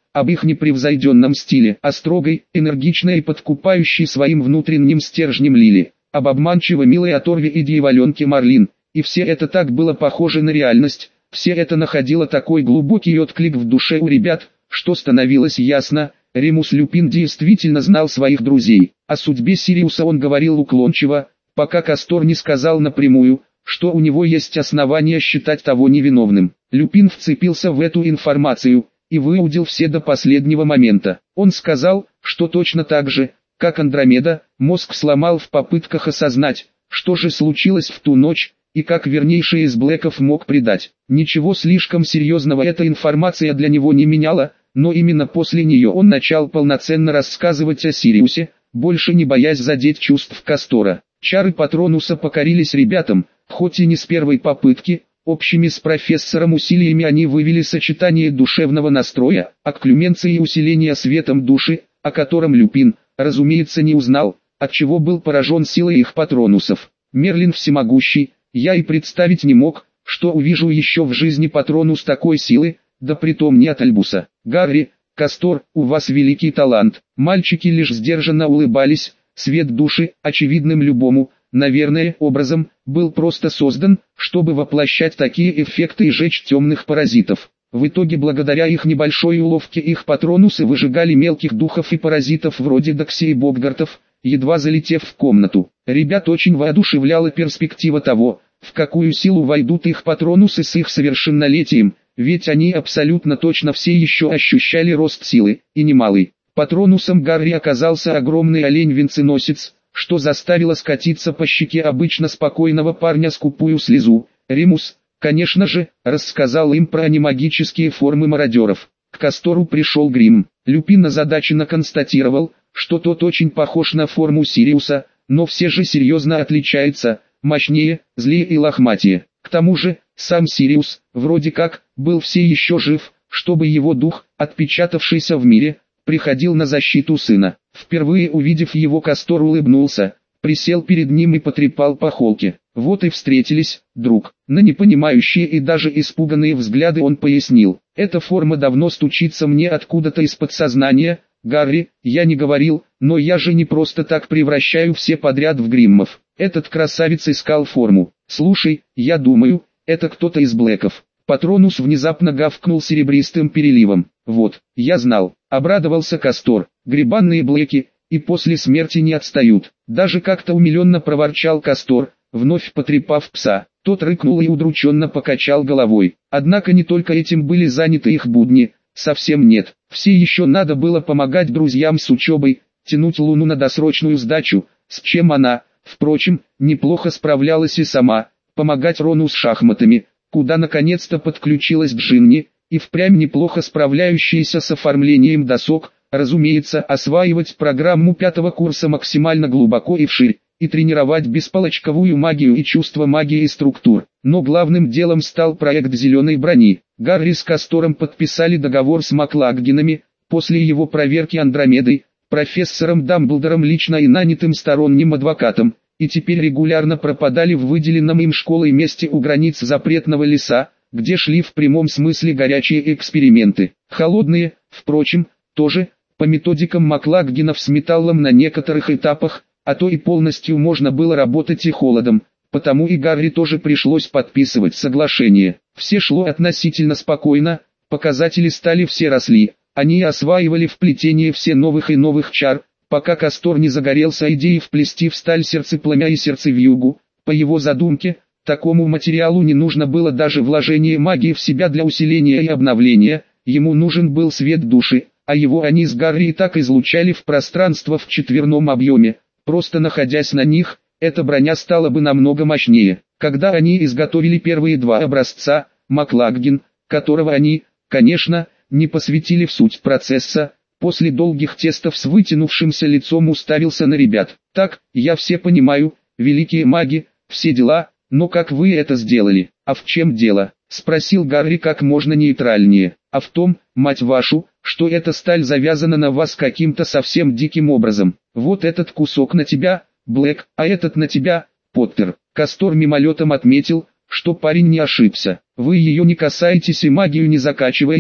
об их непревзойденном стиле, о строгой, энергичной и подкупающей своим внутренним стержнем Лили, об обманчиво милой оторве и дьяволенке Марлин. И все это так было похоже на реальность, все это находило такой глубокий отклик в душе у ребят, что становилось ясно, Ремус Люпин действительно знал своих друзей. О судьбе Сириуса он говорил уклончиво, пока Кастор не сказал напрямую, что у него есть основания считать того невиновным. Люпин вцепился в эту информацию и выудил все до последнего момента. Он сказал, что точно так же, как Андромеда, мозг сломал в попытках осознать, что же случилось в ту ночь, и как вернейший из Блэков мог предать. Ничего слишком серьезного эта информация для него не меняла, но именно после нее он начал полноценно рассказывать о Сириусе, больше не боясь задеть чувств Кастора. Чары Патронуса покорились ребятам, хоть и не с первой попытки. Общими с профессором усилиями они вывели сочетание душевного настроя, окклюменции и усиления светом души, о котором Люпин, разумеется, не узнал, отчего был поражен силой их Патронусов. Мерлин всемогущий, я и представить не мог, что увижу еще в жизни Патронус такой силы, да притом не от Альбуса. Гарри, Кастор, у вас великий талант. Мальчики лишь сдержанно улыбались, свет души, очевидным любому, наверное, образом, был просто создан, чтобы воплощать такие эффекты и жечь темных паразитов. В итоге благодаря их небольшой уловке их Патронусы выжигали мелких духов и паразитов вроде Дакси и Боггартов, едва залетев в комнату. Ребят очень воодушевляла перспектива того, в какую силу войдут их Патронусы с их совершеннолетием, ведь они абсолютно точно все еще ощущали рост силы, и немалый. Патронусом Гарри оказался огромный олень-венценосец, что заставило скатиться по щеке обычно спокойного парня скупую слезу. Ремус, конечно же, рассказал им про немагические формы мародеров. К Кастору пришел Грим. Люпин озадаченно констатировал, что тот очень похож на форму Сириуса, но все же серьезно отличается, мощнее, злее и лохматее. К тому же, сам Сириус, вроде как, был все еще жив, чтобы его дух, отпечатавшийся в мире, приходил на защиту сына. Впервые увидев его, Кастор улыбнулся, присел перед ним и потрепал по холке. Вот и встретились, друг. На непонимающие и даже испуганные взгляды он пояснил. Эта форма давно стучится мне откуда-то из подсознания. Гарри, я не говорил, но я же не просто так превращаю все подряд в Гриммов. Этот красавец искал форму. Слушай, я думаю, это кто-то из Блэков. Патронус внезапно гавкнул серебристым переливом. Вот, я знал. Обрадовался Кастор. Грибанные Блэки, и после смерти не отстают. Даже как-то умиленно проворчал Кастор, вновь потрепав пса. Тот рыкнул и удрученно покачал головой. Однако не только этим были заняты их будни. Совсем нет. Все еще надо было помогать друзьям с учебой, тянуть Луну на досрочную сдачу, с чем она, впрочем, неплохо справлялась и сама, помогать Рону с шахматами, куда наконец-то подключилась Джинни, и впрямь неплохо справляющаяся с оформлением досок, разумеется, осваивать программу 5-го курса максимально глубоко и вширь, и тренировать беспалочковую магию и чувство магии и структур. Но главным делом стал проект зеленой брони. Гарри с Кастором подписали договор с Маклаггинами, после его проверки Андромедой, профессором Дамблдором лично и нанятым сторонним адвокатом, и теперь регулярно пропадали в выделенном им школой месте у границ запретного леса, где шли в прямом смысле горячие эксперименты. Холодные, впрочем, тоже, по методикам Маклаггинов с металлом на некоторых этапах, а то и полностью можно было работать и холодом, потому и Гарри тоже пришлось подписывать соглашение. Все шло относительно спокойно, показатели стали все росли, они осваивали в плетении все новых и новых чар, пока Кастор не загорелся идеей вплести в сталь сердцепламя и сердцевьюгу. По его задумке, такому материалу не нужно было даже вложение магии в себя для усиления и обновления, ему нужен был свет души, а его они с Гарри и так излучали в пространство в четверном объеме. Просто находясь на них, эта броня стала бы намного мощнее. Когда они изготовили первые два образца, Маклаггин, которого они, конечно, не посвятили в суть процесса, после долгих тестов с вытянувшимся лицом уставился на ребят. Так, я все понимаю, великие маги, все дела, но как вы это сделали? А в чем дело? Спросил Гарри как можно нейтральнее. А в том, мать вашу, что эта сталь завязана на вас каким-то совсем диким образом. Вот этот кусок на тебя, Блэк, а этот на тебя, Поттер. Кастор мимолетом отметил, что парень не ошибся. Вы ее не касаетесь и магию не закачиваете,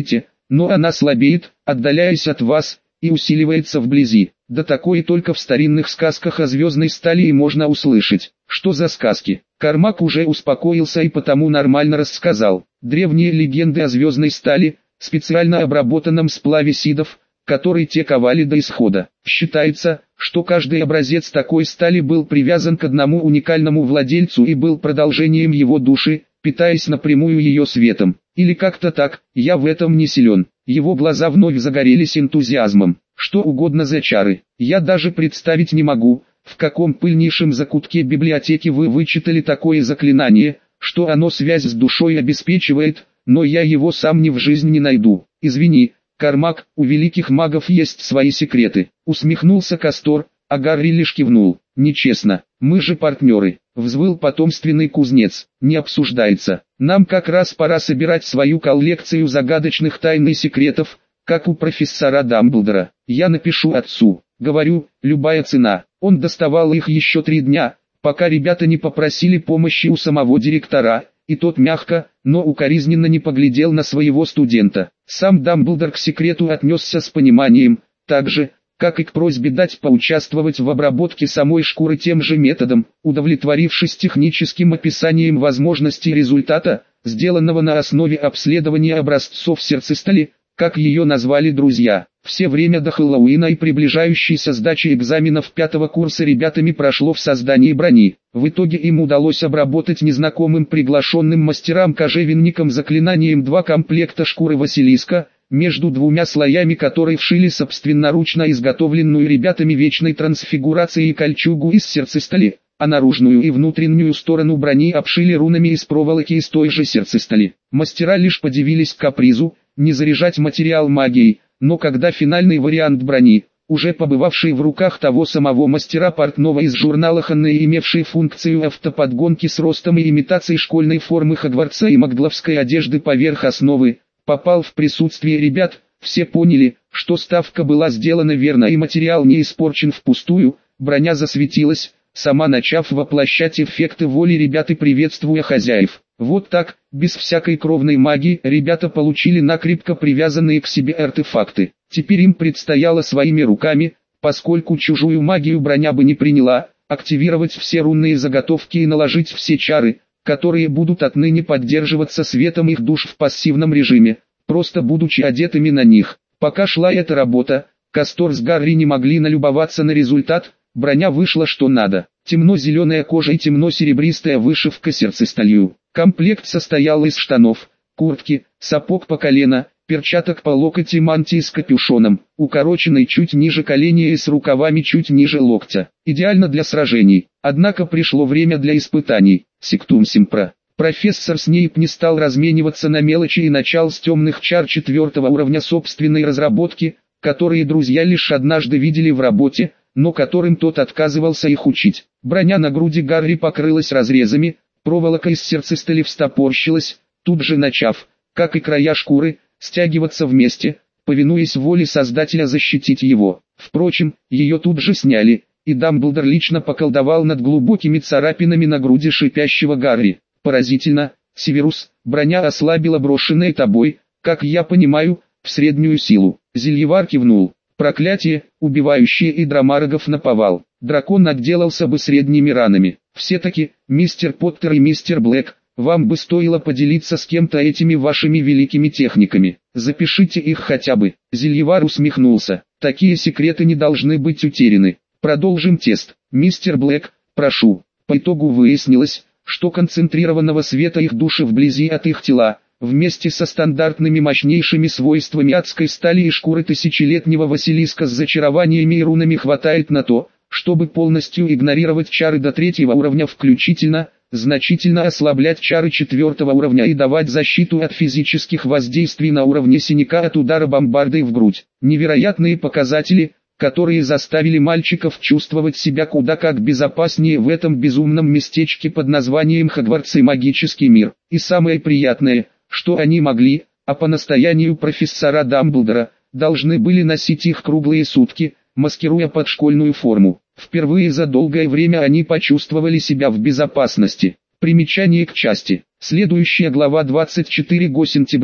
но она слабеет, отдаляясь от вас, и усиливается вблизи. Да такое только в старинных сказках о звездной стали и можно услышать. Что за сказки? Кармак уже успокоился и потому нормально рассказал. Древние легенды о звездной стали, специально обработанном сплаве сидов, который те ковали до исхода. Считается, что каждый образец такой стали был привязан к одному уникальному владельцу и был продолжением его души, питаясь напрямую ее светом. Или как-то так, я в этом не силен. Его глаза вновь загорелись энтузиазмом. Что угодно за чары. Я даже представить не могу, в каком пыльнейшем закутке библиотеки вы вычитали такое заклинание, что оно связь с душой обеспечивает, но я его сам ни в жизнь не найду. Извини, Кармак, у великих магов есть свои секреты. Усмехнулся Кастор, а Гарри лишь кивнул. Нечестно, мы же партнеры. Взвыл потомственный кузнец. Не обсуждается. Нам как раз пора собирать свою коллекцию загадочных тайн и секретов, как у профессора Дамблдора. Я напишу отцу. Говорю, любая цена. Он доставал их еще 3 дня, пока ребята не попросили помощи у самого директора, и тот мягко, но укоризненно не поглядел на своего студента. Сам Дамблдор к секрету отнесся с пониманием, так же, как и к просьбе дать поучаствовать в обработке самой шкуры тем же методом, удовлетворившись техническим описанием возможностей результата, сделанного на основе обследования образцов сердцестали, как ее назвали друзья. Все время до Хэллоуина и приближающейся сдачи экзаменов 5-го курса ребятами прошло в создании брони. В итоге им удалось обработать незнакомым приглашенным мастерам-кожевенникам заклинанием 2 комплекта шкуры Василиска, между 2 слоями которой вшили собственноручно изготовленную ребятами вечной трансфигурации кольчугу из сердцестали, а наружную и внутреннюю сторону брони обшили рунами из проволоки из той же сердцестали. Мастера лишь подивились капризу, не заряжать материал магией, но когда финальный вариант брони, уже побывавший в руках того самого мастера портного из журнала Ханны и имевший функцию автоподгонки с ростом и имитацией школьной формы Хогвартса и магловской одежды поверх основы, попал в присутствие ребят, все поняли, что ставка была сделана верно и материал не испорчен впустую, броня засветилась, сама начав воплощать эффекты воли ребят и приветствуя хозяев. Вот так, без всякой кровной магии, ребята получили накрепко привязанные к себе артефакты. Теперь им предстояло своими руками, поскольку чужую магию броня бы не приняла, активировать все рунные заготовки и наложить все чары, которые будут отныне поддерживаться светом их душ в пассивном режиме, просто будучи одетыми на них. Пока шла эта работа, Кастор с Гарри не могли налюбоваться на результат. Броня вышла что надо. Темно-зеленая кожа и темно-серебристая вышивка сердцесталью. Комплект состоял из штанов, куртки, сапог по колено, перчаток по локоть и мантии с капюшоном, укороченной чуть ниже колена и с рукавами чуть ниже локтя. Идеально для сражений. Однако пришло время для испытаний. Сектум Симпра. Профессор Снейп не стал размениваться на мелочи и начал с темных чар 4-го уровня собственной разработки, которые друзья лишь однажды видели в работе, но которым тот отказывался их учить. Броня на груди Гарри покрылась разрезами, проволока из сердцестали встопорщилась, тут же начав, как и края шкуры, стягиваться вместе, повинуясь воле Создателя защитить его. Впрочем, ее тут же сняли, и Дамблдор лично поколдовал над глубокими царапинами на груди шипящего Гарри. Поразительно, Северус, броня ослабила брошенные тобой, как я понимаю, в среднюю силу. Зельевар кивнул. Проклятие, убивающее и драмарогов наповал. Дракон отделался бы средними ранами. Все-таки, мистер Поттер и мистер Блэк, вам бы стоило поделиться с кем-то этими вашими великими техниками. Запишите их хотя бы. Зельевар усмехнулся. Такие секреты не должны быть утеряны. Продолжим тест. Мистер Блэк, прошу. По итогу выяснилось, что концентрированного света их души вблизи от их тела, вместе со стандартными мощнейшими свойствами адской стали и шкуры тысячелетнего Василиска с зачарованиями и рунами хватает на то, чтобы полностью игнорировать чары до 3-го уровня включительно, значительно ослаблять чары 4-го уровня и давать защиту от физических воздействий на уровне синяка от удара бомбардой в грудь. Невероятные показатели, которые заставили мальчиков чувствовать себя куда как безопаснее в этом безумном местечке под названием Хогвартс и магический мир. И самое приятное, что они могли, а по настоянию профессора Дамблдора, должны были носить их круглые сутки, маскируя под школьную форму. Впервые за долгое время они почувствовали себя в безопасности. Примечание к части. Следующая глава 24 сентября.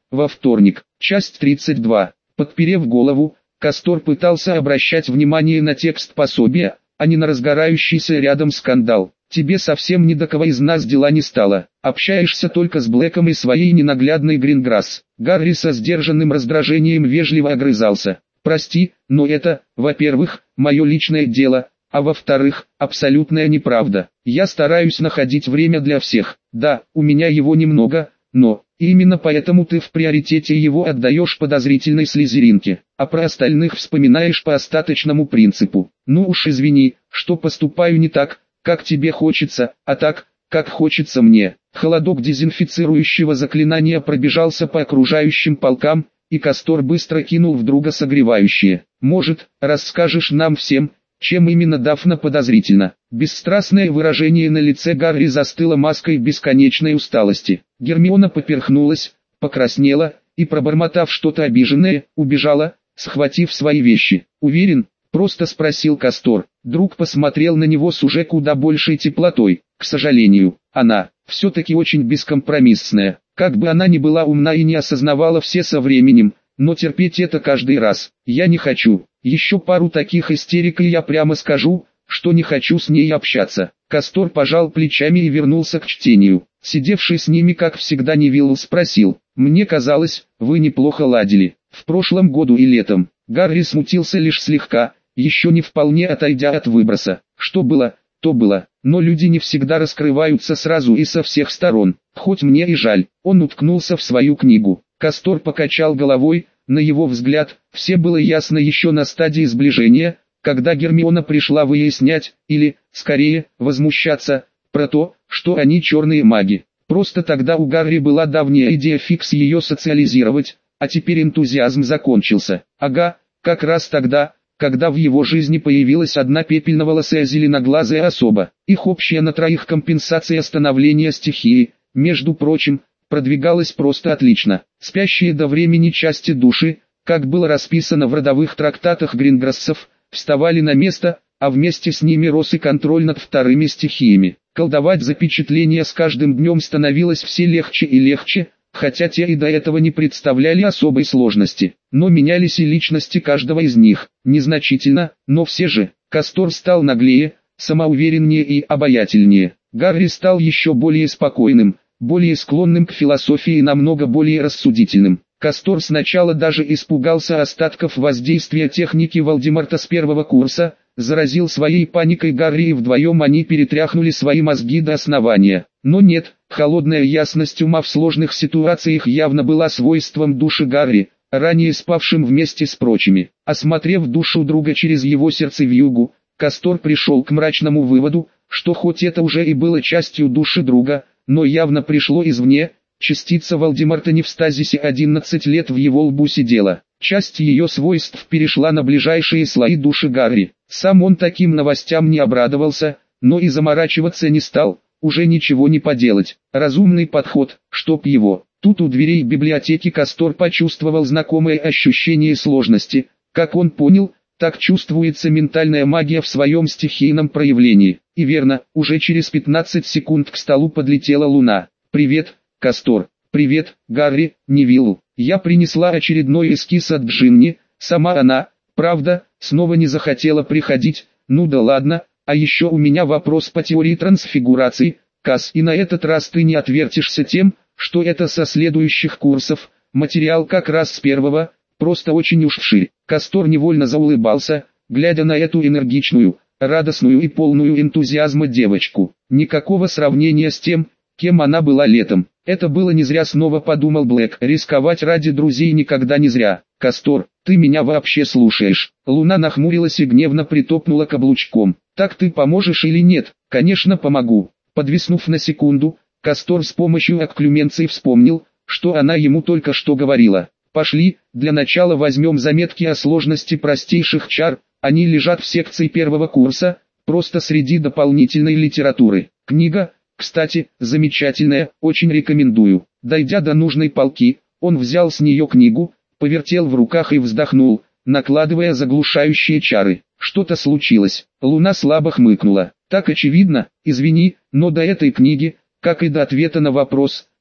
во вторник. Часть 32. Подперев голову, Кастор пытался обращать внимание на текст пособия, а не на разгорающийся рядом скандал. Тебе совсем ни до кого из нас дела не стало. Общаешься только с Блэком и своей ненаглядной Гринграсс. Гарри со сдержанным раздражением вежливо огрызался. Прости, но это, во-первых, мое личное дело, а во-вторых, абсолютная неправда. Я стараюсь находить время для всех. Да, у меня его немного, но именно поэтому ты в приоритете его отдаешь подозрительной слизеринке, а про остальных вспоминаешь по остаточному принципу. Ну уж извини, что поступаю не так, как тебе хочется, а так, как хочется мне. Холодок дезинфицирующего заклинания пробежался по окружающим полкам, и Кастор быстро кинул в друга согревающее. Может, расскажешь нам всем, чем именно Дафна подозрительна? Бесстрастное выражение на лице Гарри застыло маской бесконечной усталости. Гермиона поперхнулась, покраснела, и, пробормотав что-то обиженное, убежала, схватив свои вещи. «Уверен?» — просто спросил Кастор. Друг посмотрел на него с уже куда большей теплотой. К сожалению, она все-таки очень бескомпромиссная. Как бы она ни была умна и не осознавала все со временем, но терпеть это каждый раз я не хочу. Еще пару таких истерик, и я прямо скажу, что не хочу с ней общаться. Кастор пожал плечами и вернулся к чтению. Сидевший с ними, как всегда, Невилл спросил: «Мне казалось, вы неплохо ладили в прошлом году и летом». Гарри смутился лишь слегка, еще не вполне отойдя от выброса. Что было, то было, но люди не всегда раскрываются сразу и со всех сторон. Хоть мне и жаль. Он уткнулся в свою книгу. Кастор покачал головой. На его взгляд, все было ясно еще на стадии сближения, когда Гермиона пришла выяснять, или, скорее, возмущаться, про то, что они черные маги. Просто тогда у Гарри была давняя идея фикс ее социализировать, а теперь энтузиазм закончился. Ага, как раз тогда, когда в его жизни появилась одна пепельноволосая зеленоглазая особа. Их общая на троих компенсация становления стихии, между прочим, продвигалась просто отлично. Спящие до времени части души, как было расписано в родовых трактатах Гринграссов, вставали на место, а вместе с ними рос и контроль над вторыми стихиями. Колдовать запечатление с каждым днем становилось все легче и легче, хотя те и до этого не представляли особой сложности. Но менялись и личности каждого из них. Незначительно, но все же. Кастор стал наглее, самоувереннее и обаятельнее. Гарри стал еще более спокойным, более склонным к философии и намного более рассудительным. Кастор сначала даже испугался остатков воздействия техники Волдеморта с первого курса, заразил своей паникой Гарри, и вдвоем они перетряхнули свои мозги до основания. Но нет, холодная ясность ума в сложных ситуациях явно была свойством души Гарри, ранее спавшим вместе с прочими. Осмотрев душу друга через его сердцевьюгу, Кастор пришел к мрачному выводу, что хоть это уже и было частью души друга, но явно пришло извне. Частица Волдеморта не в стазисе 11 лет в его лбу сидела. Часть ее свойств перешла на ближайшие слои души Гарри. Сам он таким новостям не обрадовался, но и заморачиваться не стал. Уже ничего не поделать. Разумный подход, чтоб его. Тут у дверей библиотеки Кастор почувствовал знакомое ощущение сложности. Как он понял, так чувствуется ментальная магия в своем стихийном проявлении. И верно, уже через 15 секунд к столу подлетела Луна. «Привет, Кастор». «Привет, Гарри, Невиллу». Я принесла очередной эскиз от Джинни. Сама она, правда, снова не захотела приходить. Ну да ладно, а еще у меня вопрос по теории трансфигурации, Кас, и на этот раз ты не отвертишься тем, что это со следующих курсов, материал как раз с первого, просто очень уж вширь. Кастор невольно заулыбался, глядя на эту энергичную, радостную и полную энтузиазма девочку. Никакого сравнения с тем, кем она была летом. Это было не зря, снова подумал Блэк. Рисковать ради друзей никогда не зря. Кастор, ты меня вообще слушаешь? Луна нахмурилась и гневно притопнула каблучком. Так ты поможешь или нет? Конечно помогу. Подвиснув на секунду, Кастор с помощью окклюменции вспомнил, что она ему только что говорила. Пошли, для начала возьмем заметки о сложности простейших чар, они лежат в секции первого курса, просто среди дополнительной литературы. Книга, кстати, замечательная, очень рекомендую. Дойдя до нужной полки, он взял с нее книгу, повертел в руках и вздохнул, накладывая заглушающие чары. Что-то случилось. Луна слабо хмыкнула. Так очевидно, извини, но до этой книги, как и до ответа на вопрос,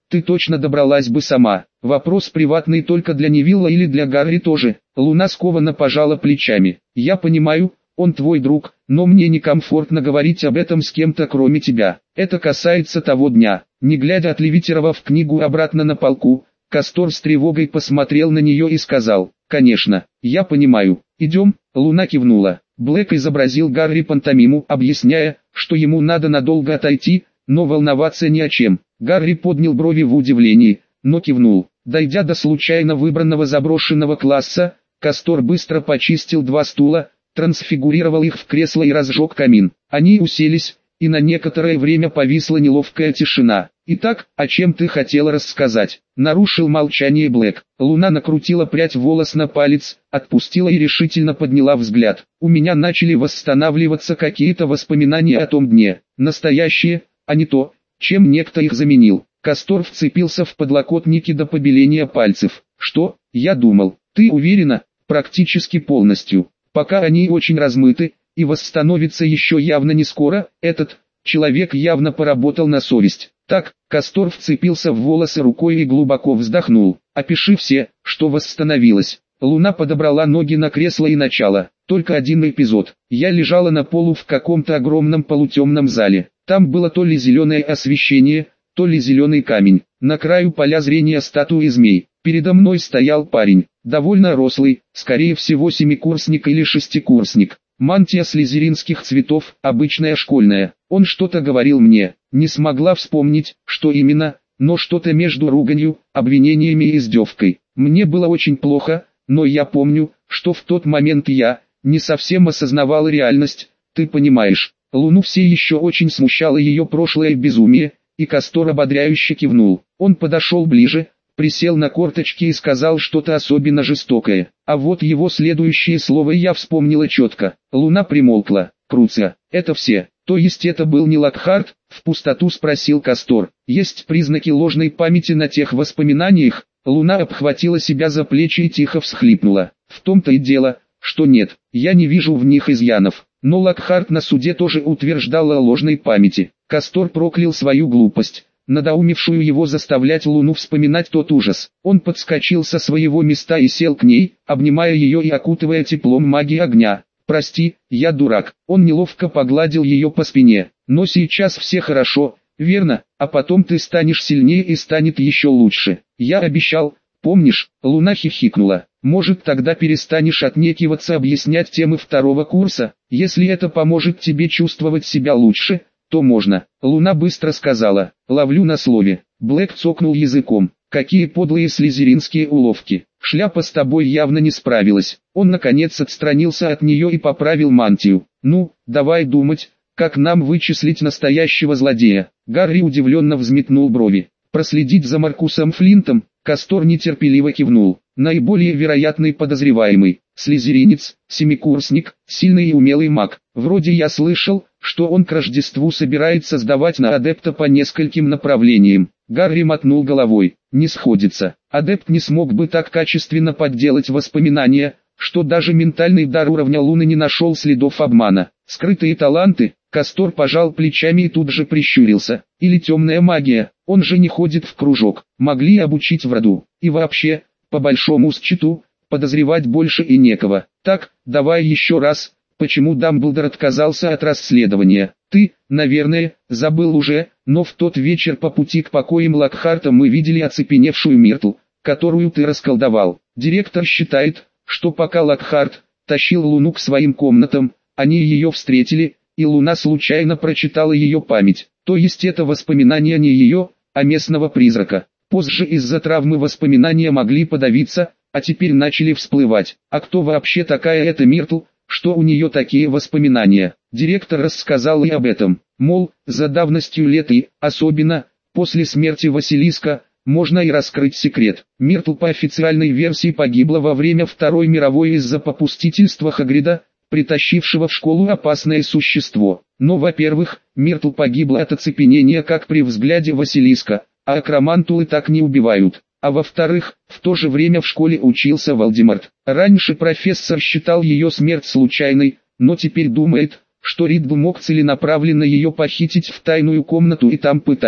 ты точно добралась бы сама. Вопрос приватный только для Невилла или для Гарри тоже. Луна скованно пожала плечами. Я понимаю, он твой друг, но мне некомфортно говорить об этом с кем-то кроме тебя. Это касается того дня. Не глядя, отлевитировав книгу обратно на полку, Кастор с тревогой посмотрел на нее и сказал: «Конечно, я понимаю. Идем?» Луна кивнула. Блэк изобразил Гарри пантомиму, объясняя, что ему надо надолго отойти, но волноваться ни о чем. Гарри поднял брови в удивлении, но кивнул. Дойдя до случайно выбранного заброшенного класса, Кастор быстро почистил 2 стула, трансфигурировал их в кресло и разжег камин. Они уселись, и на некоторое время повисла неловкая тишина. «Итак, о чем ты хотела рассказать?» — нарушил молчание Блэк. Луна накрутила прядь волос на палец, отпустила и решительно подняла взгляд. «У меня начали восстанавливаться какие-то воспоминания о том дне. Настоящие, а не то, чем некто их заменил». Кастор вцепился в подлокотники до побеления пальцев. «Что? Я думал. Ты уверена?» «Практически полностью. Пока они очень размыты, и восстановится еще явно не скоро. Этот человек явно поработал на совесть». Так, Кастор вцепился в волосы рукой и глубоко вздохнул. «Опиши все, что восстановилось». Луна подобрала ноги на кресло и начала. «Только один эпизод. Я лежала на полу в каком-то огромном полутемном зале. Там было то ли зеленое освещение, то ли зеленый камень. На краю поля зрения статуи змей. Передо мной стоял парень, довольно рослый, скорее всего семикурсник или шестикурсник. Мантия слизеринских цветов, обычная школьная. Он что-то говорил мне, не смогла вспомнить, что именно, но что-то между руганью, обвинениями и издевкой. Мне было очень плохо, но я помню, что в тот момент я не совсем осознавал реальность, ты понимаешь». Луну все еще очень смущало ее прошлое безумие, и Кастор ободряюще кивнул. Он подошел ближе, присел на корточки и сказал что-то особенно жестокое. А вот его следующее слово я вспомнила четко. Луна примолкла. «Круция, это все. То есть это был не Локхарт?» — в пустоту спросил Кастор. «Есть признаки ложной памяти на тех воспоминаниях?» Луна обхватила себя за плечи и тихо всхлипнула. «В том-то и дело, что нет, я не вижу в них изъянов». Но Локхарт на суде тоже утверждал о ложной памяти. Кастор проклял свою глупость, надоумевшую его заставлять Луну вспоминать тот ужас. Он подскочил со своего места и сел к ней, обнимая ее и окутывая теплом магии огня. «Прости, я дурак». Он неловко погладил ее по спине. «Но сейчас все хорошо, верно? А потом ты станешь сильнее и станет еще лучше. Я обещал, помнишь?» Луна хихикнула. «Может, тогда перестанешь отнекиваться объяснять темы 2-го курса? Если это поможет тебе чувствовать себя лучше, то можно». Луна быстро сказала: «Ловлю на слове». Блэк цокнул языком. «Какие подлые слизеринские уловки. Шляпа с тобой явно не справилась». Он наконец отстранился от нее и поправил мантию. «Ну, давай думать, как нам вычислить настоящего злодея». Гарри удивленно взметнул брови. «Проследить за Маркусом Флинтом?» Кастор нетерпеливо кивнул. «Наиболее вероятный подозреваемый. Слизеринец, семикурсник, сильный и умелый маг. Вроде я слышал, что он к Рождеству собирается сдавать на адепта по нескольким направлениям». Гарри мотнул головой. «Не сходится. Адепт не смог бы так качественно подделать воспоминания, что даже ментальный дар уровня Луны не нашел следов обмана. Скрытые таланты». Кастор пожал плечами и тут же прищурился. «Или темная магия, он же не ходит в кружок. Могли обучить в роду. И вообще, по большому счету, подозревать больше и некого. Так, давай еще раз, почему Дамблдор отказался от расследования? Ты, наверное, забыл уже, но в тот вечер по пути к покоям Локхарта мы видели оцепеневшую Миртл, которую ты расколдовал. Директор считает, что пока Локхарт тащил Луну к своим комнатам, они ее встретили, и Луна случайно прочитала ее память. То есть это воспоминания не ее, а местного призрака. Позже из-за травмы воспоминания могли подавиться, а теперь начали всплывать. А кто вообще такая эта Миртл, что у нее такие воспоминания? Директор рассказал и об этом. Мол, за давностью лет и, особенно, после смерти Василиска, можно и раскрыть секрет. Миртл по официальной версии погибла во время Второй мировой из-за попустительства Хагрида, притащившего в школу опасное существо. Но, во-первых, Миртл погибла от оцепенения как при взгляде Василиска, а акромантулы так не убивают. А во-вторых, в то же время в школе учился Волдеморт. Раньше профессор считал ее смерть случайной, но теперь думает, что Ридл мог целенаправленно ее похитить в тайную комнату и там пытать.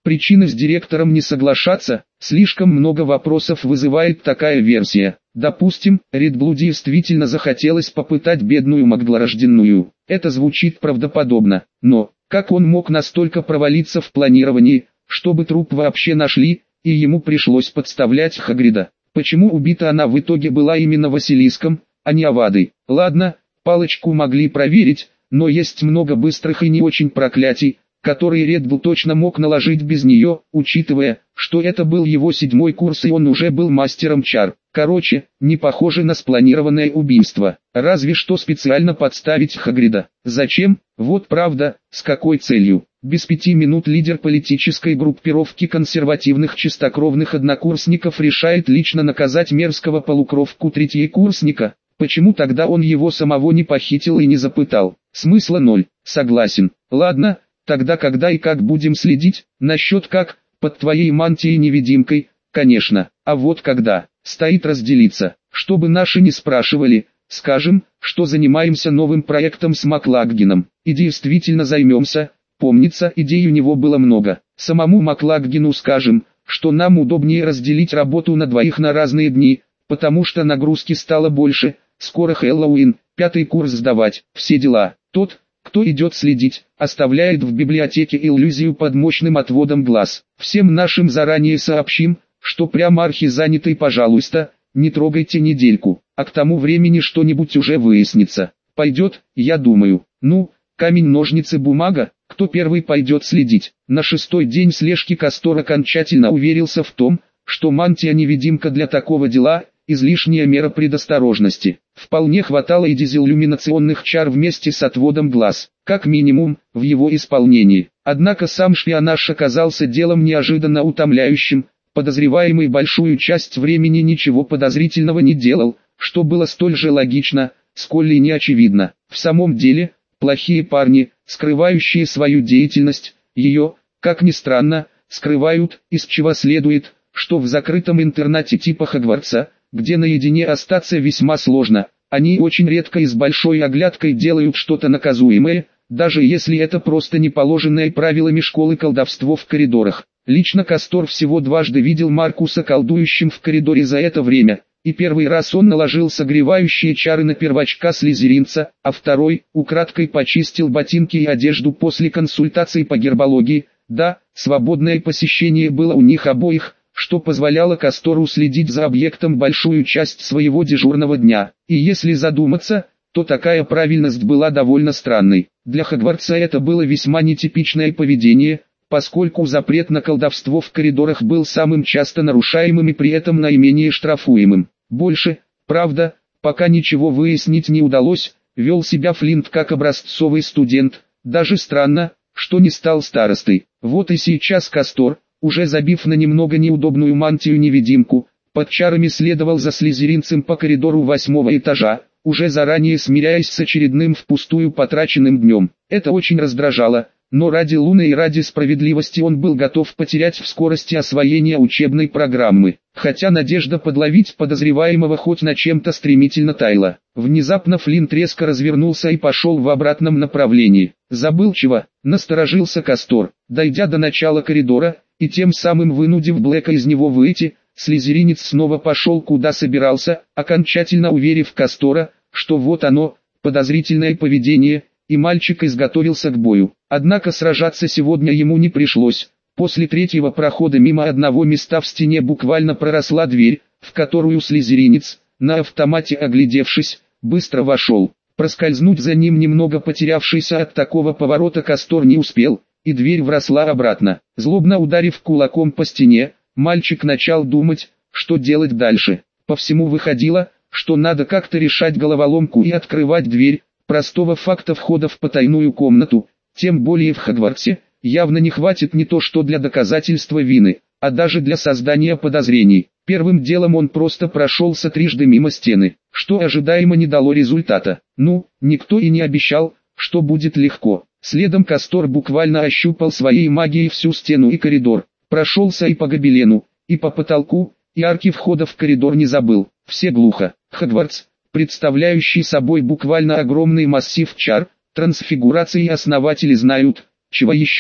Причины с директором не соглашаться, слишком много вопросов вызывает такая версия. Допустим, Редблу действительно захотелось попытать бедную Магдлорожденную. Это звучит правдоподобно, но как он мог настолько провалиться в планировании, чтобы труп вообще нашли, и ему пришлось подставлять Хагрида? Почему убита она в итоге была именно Василиском, а не Авадой? Ладно, палочку могли проверить, но есть много быстрых и не очень проклятий, которые Редбул точно мог наложить без нее, учитывая, что это был его 7-й курс и он уже был мастером чар. Короче, не похоже на спланированное убийство, разве что специально подставить Хагрида. Зачем? Вот правда, с какой целью? Без 5 минут лидер политической группировки консервативных чистокровных однокурсников решает лично наказать мерзкого полукровку третьекурсника. Почему тогда он его самого не похитил и не запытал? Смысла ноль, согласен. Ладно, тогда когда и как будем следить? Насчет как, под твоей мантией-невидимкой, конечно. А вот когда, стоит разделиться. Чтобы наши не спрашивали, скажем, что занимаемся новым проектом с Маклаггином. И действительно займемся. Помнится, идей у него было много. Самому Маклаггину скажем, что нам удобнее разделить работу на двоих на разные дни, потому что нагрузки стало больше. Скоро Хэллоуин, 5-й курс сдавать, все дела. Тот, кто идет следить, оставляет в библиотеке иллюзию под мощным отводом глаз. Всем нашим заранее сообщим, что прямо архизанятый, пожалуйста, не трогайте недельку, а к тому времени что-нибудь уже выяснится. Пойдет, я думаю. Ну, камень-ножницы-бумага, кто первый пойдет следить? На 6-й день слежки Кастор окончательно уверился в том, что мантия-невидимка для такого дела – излишняя мера предосторожности. Вполне хватало и дезиллюминационных чар вместе с отводом глаз, как минимум, в его исполнении. Однако сам шпионаж оказался делом неожиданно утомляющим. Подозреваемый большую часть времени ничего подозрительного не делал, что было столь же логично, сколь и неочевидно. В самом деле, плохие парни, скрывающие свою деятельность, ее, как ни странно, скрывают, из чего следует, что в закрытом интернате типа Хогвартса, где наедине остаться весьма сложно, они очень редко и с большой оглядкой делают что-то наказуемое, даже если это просто неположенное правилами школы колдовство в коридорах. Лично Кастор всего дважды видел Маркуса колдующим в коридоре за это время, и первый раз он наложил согревающие чары на первачка слизеринца, а второй, украдкой почистил ботинки и одежду после консультации по гербологии. Да, свободное посещение было у них обоих, что позволяло Кастору следить за объектом большую часть своего дежурного дня. И если задуматься, то такая правильность была довольно странной. Для Хогвартса это было весьма нетипичное поведение, поскольку запрет на колдовство в коридорах был самым часто нарушаемым и при этом наименее штрафуемым. Больше, правда, пока ничего выяснить не удалось, вел себя Флинт как образцовый студент, даже странно, что не стал старостой. Вот и сейчас Кастор, уже забив на немного неудобную мантию-невидимку, под чарами следовал за слизеринцем по коридору 8-го этажа, уже заранее смиряясь с очередным впустую потраченным днем. Это очень раздражало, но ради Луны и ради справедливости он был готов потерять в скорости освоения учебной программы, хотя надежда подловить подозреваемого хоть на чем-то стремительно таяла. Внезапно Флинт резко развернулся и пошел в обратном направлении. Забылчиво, насторожился Кастор, дойдя до начала коридора, и тем самым вынудив Блэка из него выйти, слизеринец снова пошел куда собирался, окончательно уверив Кастора, что вот оно, подозрительное поведение, и мальчик изготовился к бою. Однако сражаться сегодня ему не пришлось. После 3-го прохода мимо одного места в стене буквально проросла дверь, в которую слизеринец, на автомате оглядевшись, быстро вошел. Проскользнуть за ним немного потерявшийся от такого поворота Кастор не успел, и дверь вросла обратно. Злобно ударив кулаком по стене, мальчик начал думать, что делать дальше. По всему выходило, что надо как-то решать головоломку и открывать дверь. Простого факта входа в потайную комнату, тем более в Хогвартсе, явно не хватит не то что для доказательства вины, а даже для создания подозрений. Первым делом он просто прошелся трижды мимо стены, что ожидаемо не дало результата. Ну, никто и не обещал, что будет легко. Следом Кастор буквально ощупал своей магией всю стену и коридор, прошелся и по гобелену, и по потолку, и арки входа в коридор не забыл. Все глухо. Хогвартс, представляющий собой буквально огромный массив чар, трансфигурации, основатели знают, чего еще,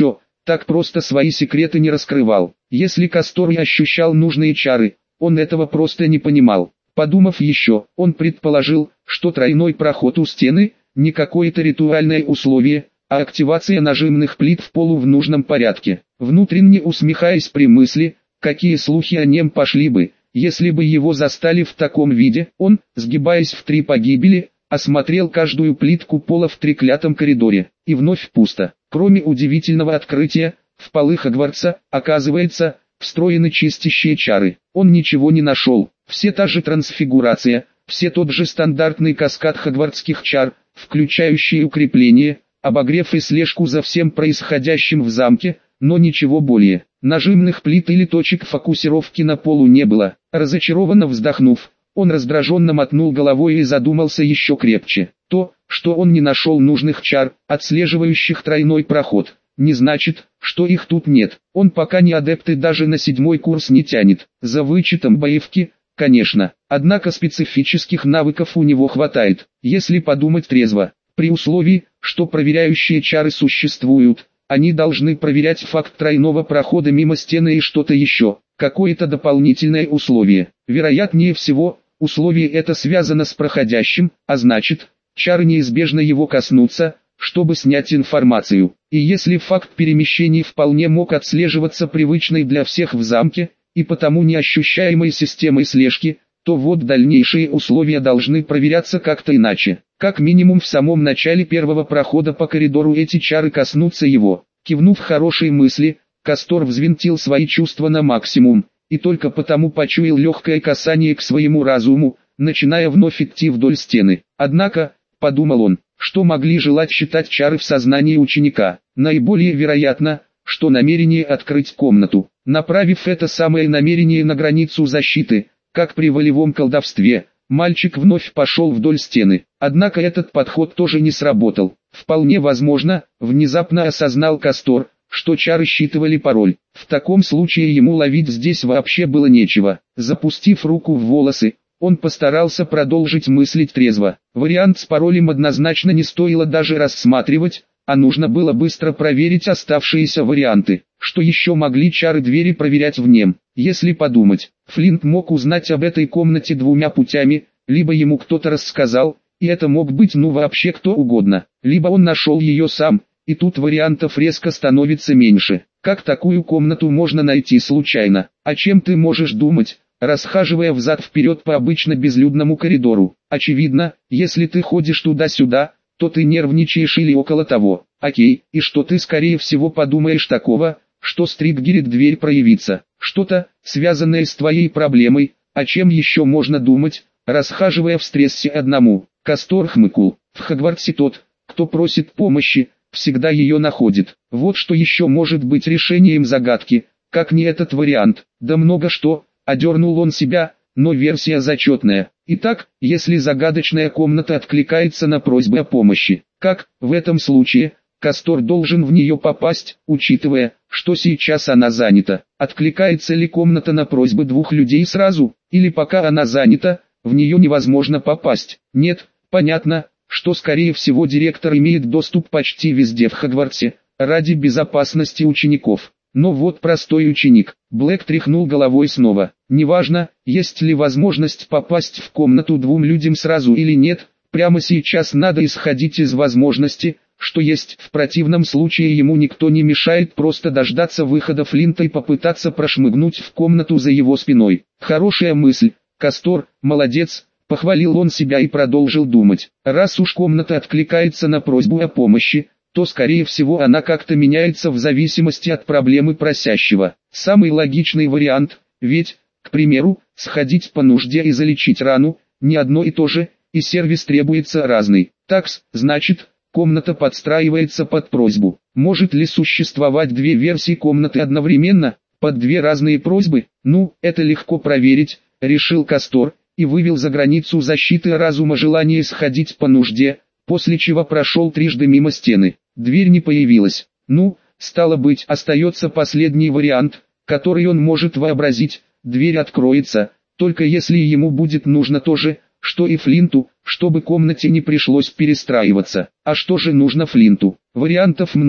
так просто свои секреты не раскрывал. Если Кастор и ощущал нужные чары, он этого просто не понимал. Подумав еще, он предположил, что тройной проход у стены – не какое-то ритуальное условие, а активация нажимных плит в полу в нужном порядке. Внутренне усмехаясь при мысли, какие слухи о нем пошли бы, если бы его застали в таком виде, он, сгибаясь в 3 погибели, осмотрел каждую плитку пола в треклятом коридоре, и вновь пусто. Кроме удивительного открытия, в полы Хогвартса, оказывается, встроены чистящие чары. Он ничего не нашел, все та же трансфигурация, все тот же стандартный каскад хогвартских чар, включающий укрепление, обогрев и слежку за всем происходящим в замке, но ничего более. Нажимных плит или точек фокусировки на полу не было. Разочарованно вздохнув, он раздраженно мотнул головой и задумался еще крепче. То, что он не нашел нужных чар, отслеживающих тройной проход, не значит, что их тут нет. Он пока не адепт и даже на 7-й курс не тянет. За вычетом боевки, конечно. Однако специфических навыков у него хватает, если подумать трезво. При условии, что проверяющие чары существуют, они должны проверять факт тройного прохода мимо стены и что-то еще, какое-то дополнительное условие. Вероятнее всего, условие это связано с проходящим, а значит, чары неизбежно его коснутся, чтобы снять информацию. И если факт перемещений вполне мог отслеживаться привычной для всех в замке, и потому неощущаемой системой слежки, то вот дальнейшие условия должны проверяться как-то иначе. Как минимум в самом начале первого прохода по коридору эти чары коснутся его. Кивнув хорошей мысли, Кастор взвинтил свои чувства на максимум, и только потому почуял легкое касание к своему разуму, начиная вновь идти вдоль стены. Однако, подумал он, что могли желать считать чары в сознании ученика. Наиболее вероятно, что намерение открыть комнату. Направив это самое намерение на границу защиты, как при волевом колдовстве, мальчик вновь пошел вдоль стены. Однако этот подход тоже не сработал. Вполне возможно, внезапно осознал Кастор, что чары считывали пароль. В таком случае ему ловить здесь вообще было нечего. Запустив руку в волосы, он постарался продолжить мыслить трезво. Вариант с паролем однозначно не стоило даже рассматривать, а нужно было быстро проверить оставшиеся варианты. Что еще могли чары двери проверять в нем? Если подумать, Флинт мог узнать об этой комнате 2 путями, либо ему кто-то рассказал, и это мог быть вообще кто угодно, либо он нашел ее сам, и тут вариантов резко становится меньше. Как такую комнату можно найти случайно? О чем ты можешь думать, расхаживая взад-вперед по обычно безлюдному коридору? Очевидно, если ты ходишь туда-сюда, то ты нервничаешь или около того. Окей, и что ты скорее всего подумаешь такого, что стриггерит дверь проявиться? Что-то, связанное с твоей проблемой, о чем еще можно думать, расхаживая в стрессе одному? Кастор хмыкнул. В Хогвартсе тот, кто просит помощи, всегда ее находит. Вот что еще может быть решением загадки, как не этот вариант. Да много что, одернул он себя, но версия зачетная. Итак, если загадочная комната откликается на просьбы о помощи, как, в этом случае, Кастор должен в нее попасть, учитывая, что сейчас она занята? Откликается ли комната на просьбы 2 людей сразу, или пока она занята, в нее невозможно попасть? Нет, понятно, что скорее всего директор имеет доступ почти везде в Хогвартсе, ради безопасности учеников. Но вот простой ученик. Блэк тряхнул головой снова. Неважно, есть ли возможность попасть в комнату 2 людям сразу или нет, прямо сейчас надо исходить из возможности, что есть. В противном случае ему никто не мешает просто дождаться выхода Флинта и попытаться прошмыгнуть в комнату за его спиной. Хорошая мысль, Кастор, молодец, похвалил он себя и продолжил думать. Раз уж комната откликается на просьбу о помощи, то скорее всего она как-то меняется в зависимости от проблемы просящего. Самый логичный вариант, ведь, к примеру, сходить по нужде и залечить рану, не одно и то же, и сервис требуется разный. Такс, значит, комната подстраивается под просьбу. Может ли существовать 2 версии комнаты одновременно, под 2 разные просьбы? Ну, это легко проверить, решил Кастор, и вывел за границу защиты разума желание сходить по нужде, после чего прошел трижды мимо стены. Дверь не появилась. Ну, стало быть, остается последний вариант, который он может вообразить. Дверь откроется, только если ему будет нужно то же, что и Флинту, чтобы комнате не пришлось перестраиваться. А что же нужно Флинту? Вариантов много,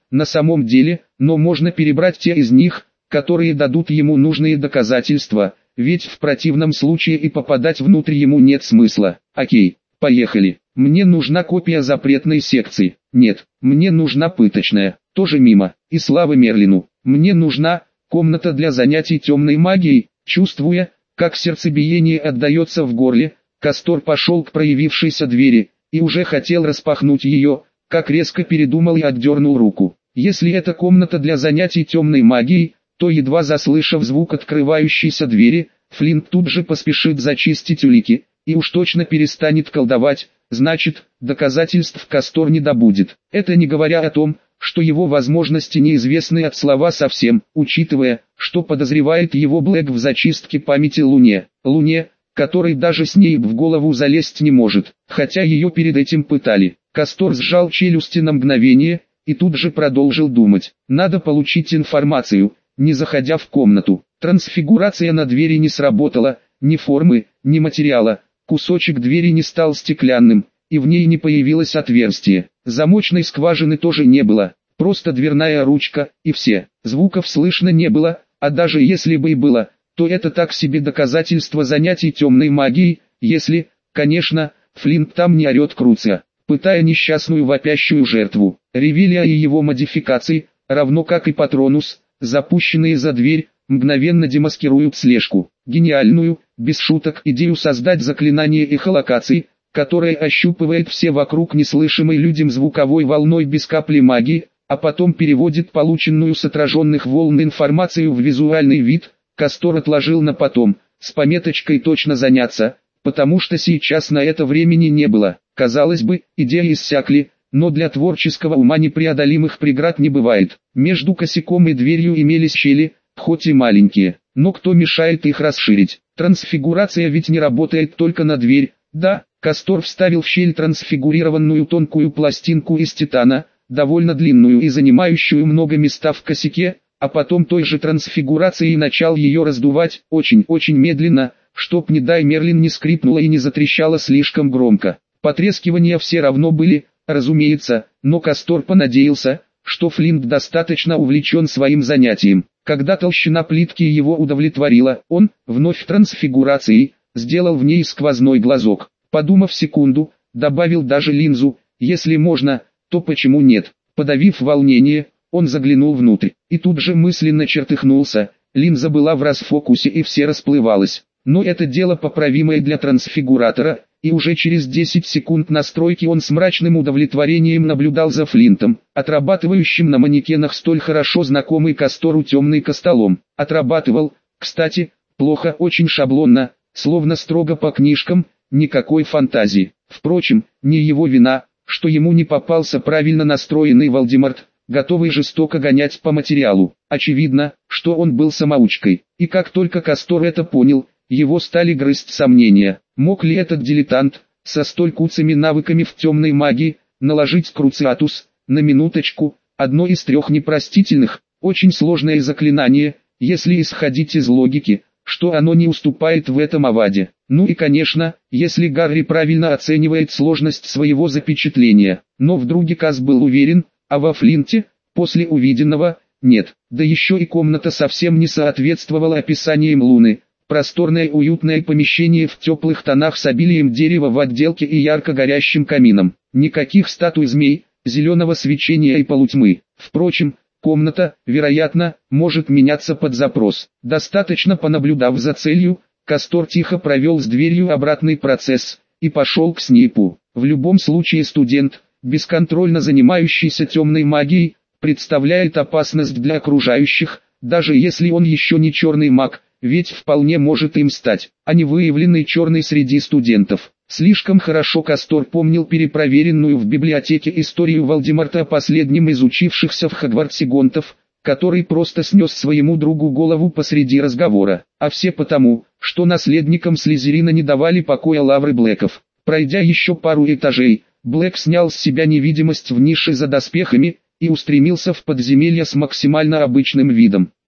на самом деле, но можно перебрать те из них, которые дадут ему нужные доказательства, ведь в противном случае и попадать внутрь ему нет смысла. Окей, поехали. Мне нужна копия запретной секции. Нет, мне нужна пыточная. Тоже мимо. И слава Мерлину. Мне нужна комната для занятий темной магией. Чувствуя, как сердцебиение отдается в горле, Кастор пошел к проявившейся двери, и уже хотел распахнуть ее, как резко передумал и отдернул руку. Если это комната для занятий темной магией, то едва заслышав звук открывающейся двери, Флинт тут же поспешит зачистить улики, и уж точно перестанет колдовать, значит, доказательств Кастор не добудет. Это не говоря о том, что его возможности неизвестны от слова совсем, учитывая, что подозревает его Блэк в зачистке памяти Луне. Луне, который даже Снейп в голову залезть не может, хотя ее перед этим пытали. Кастор сжал челюсти на мгновение, и тут же продолжил думать. Надо получить информацию, не заходя в комнату. Трансфигурация на двери не сработала, ни формы, ни материала. Кусочек двери не стал стеклянным, и в ней не появилось отверстие. Замочной скважины тоже не было, просто дверная ручка, и все. Звуков слышно не было, а даже если бы и было, то это так себе доказательство занятий темной магией, если, конечно, Флинт там не орет Круция, пытая несчастную вопящую жертву. Ревелия и его модификации, равно как и Патронус, запущенные за дверь, мгновенно демаскируют слежку. Гениальную, без шуток, идею создать заклинание эхолокации, которое ощупывает все вокруг неслышимой людям звуковой волной без капли магии, а потом переводит полученную с отраженных волн информацию в визуальный вид, Кастор отложил на потом, с пометочкой «точно заняться», потому что сейчас на это времени не было. Казалось бы, идеи иссякли, но для творческого ума непреодолимых преград не бывает. Между косяком и дверью имелись щели, хоть и маленькие, но кто мешает их расширить? Трансфигурация ведь не работает только на дверь. Да, Кастор вставил в щель трансфигурированную тонкую пластинку из титана, довольно длинную и занимающую много места в косяке, а потом той же трансфигурацией начал ее раздувать, очень-очень медленно, чтоб не дай Мерлин не скрипнула и не затрещала слишком громко. Потрескивания все равно были, разумеется, но Кастор понадеялся, что Флинт достаточно увлечен своим занятием. Когда толщина плитки его удовлетворила, он, вновь трансфигурацией, сделал в ней сквозной глазок. Подумав секунду, добавил даже линзу, если можно, то почему нет. Подавив волнение, он заглянул внутрь, и тут же мысленно чертыхнулся, линза была в расфокусе и все расплывалось. Но это дело поправимое для трансфигуратора, и уже через 10 секунд настройки он с мрачным удовлетворением наблюдал за Флинтом, отрабатывающим на манекенах столь хорошо знакомый Кастору темный костолом. Отрабатывал, кстати, плохо, очень шаблонно, словно строго по книжкам, никакой фантазии. Впрочем, не его вина, что ему не попался правильно настроенный Волдеморт, готовый жестоко гонять по материалу. Очевидно, что он был самоучкой, и как только Кастор это понял, его стали грызть сомнения. Мог ли этот дилетант, со столь куцами навыками в темной магии, наложить Круциатус, на минуточку, одно из 3 непростительных, очень сложное заклинание, если исходить из логики, что оно не уступает в этом Аваде. Ну и конечно, если Гарри правильно оценивает сложность своего запечатления. Но в друге Каз был уверен, а во Флинте, после увиденного, нет. Да еще и комната совсем не соответствовала описаниям Луны. Просторное уютное помещение в теплых тонах с обилием дерева в отделке и ярко горящим камином. Никаких статуй змей, зеленого свечения и полутьмы. Впрочем, комната, вероятно, может меняться под запрос. Достаточно понаблюдав за целью, Кастор тихо провел с дверью обратный процесс и пошел к Снейпу. В любом случае студент, бесконтрольно занимающийся темной магией, представляет опасность для окружающих, даже если он еще не черный маг, ведь вполне может им стать, а не выявленный черный среди студентов. Слишком хорошо Кастор помнил перепроверенную в библиотеке историю Волдеморта о последнем из учившихся в Хогвартсе гонтов, который просто снес своему другу голову посреди разговора. А все потому, что наследникам Слизерина не давали покоя лавры Блэков. Пройдя еще пару этажей, Блэк снял с себя невидимость в нише за доспехами и устремился в подземелье с максимально обычным видом.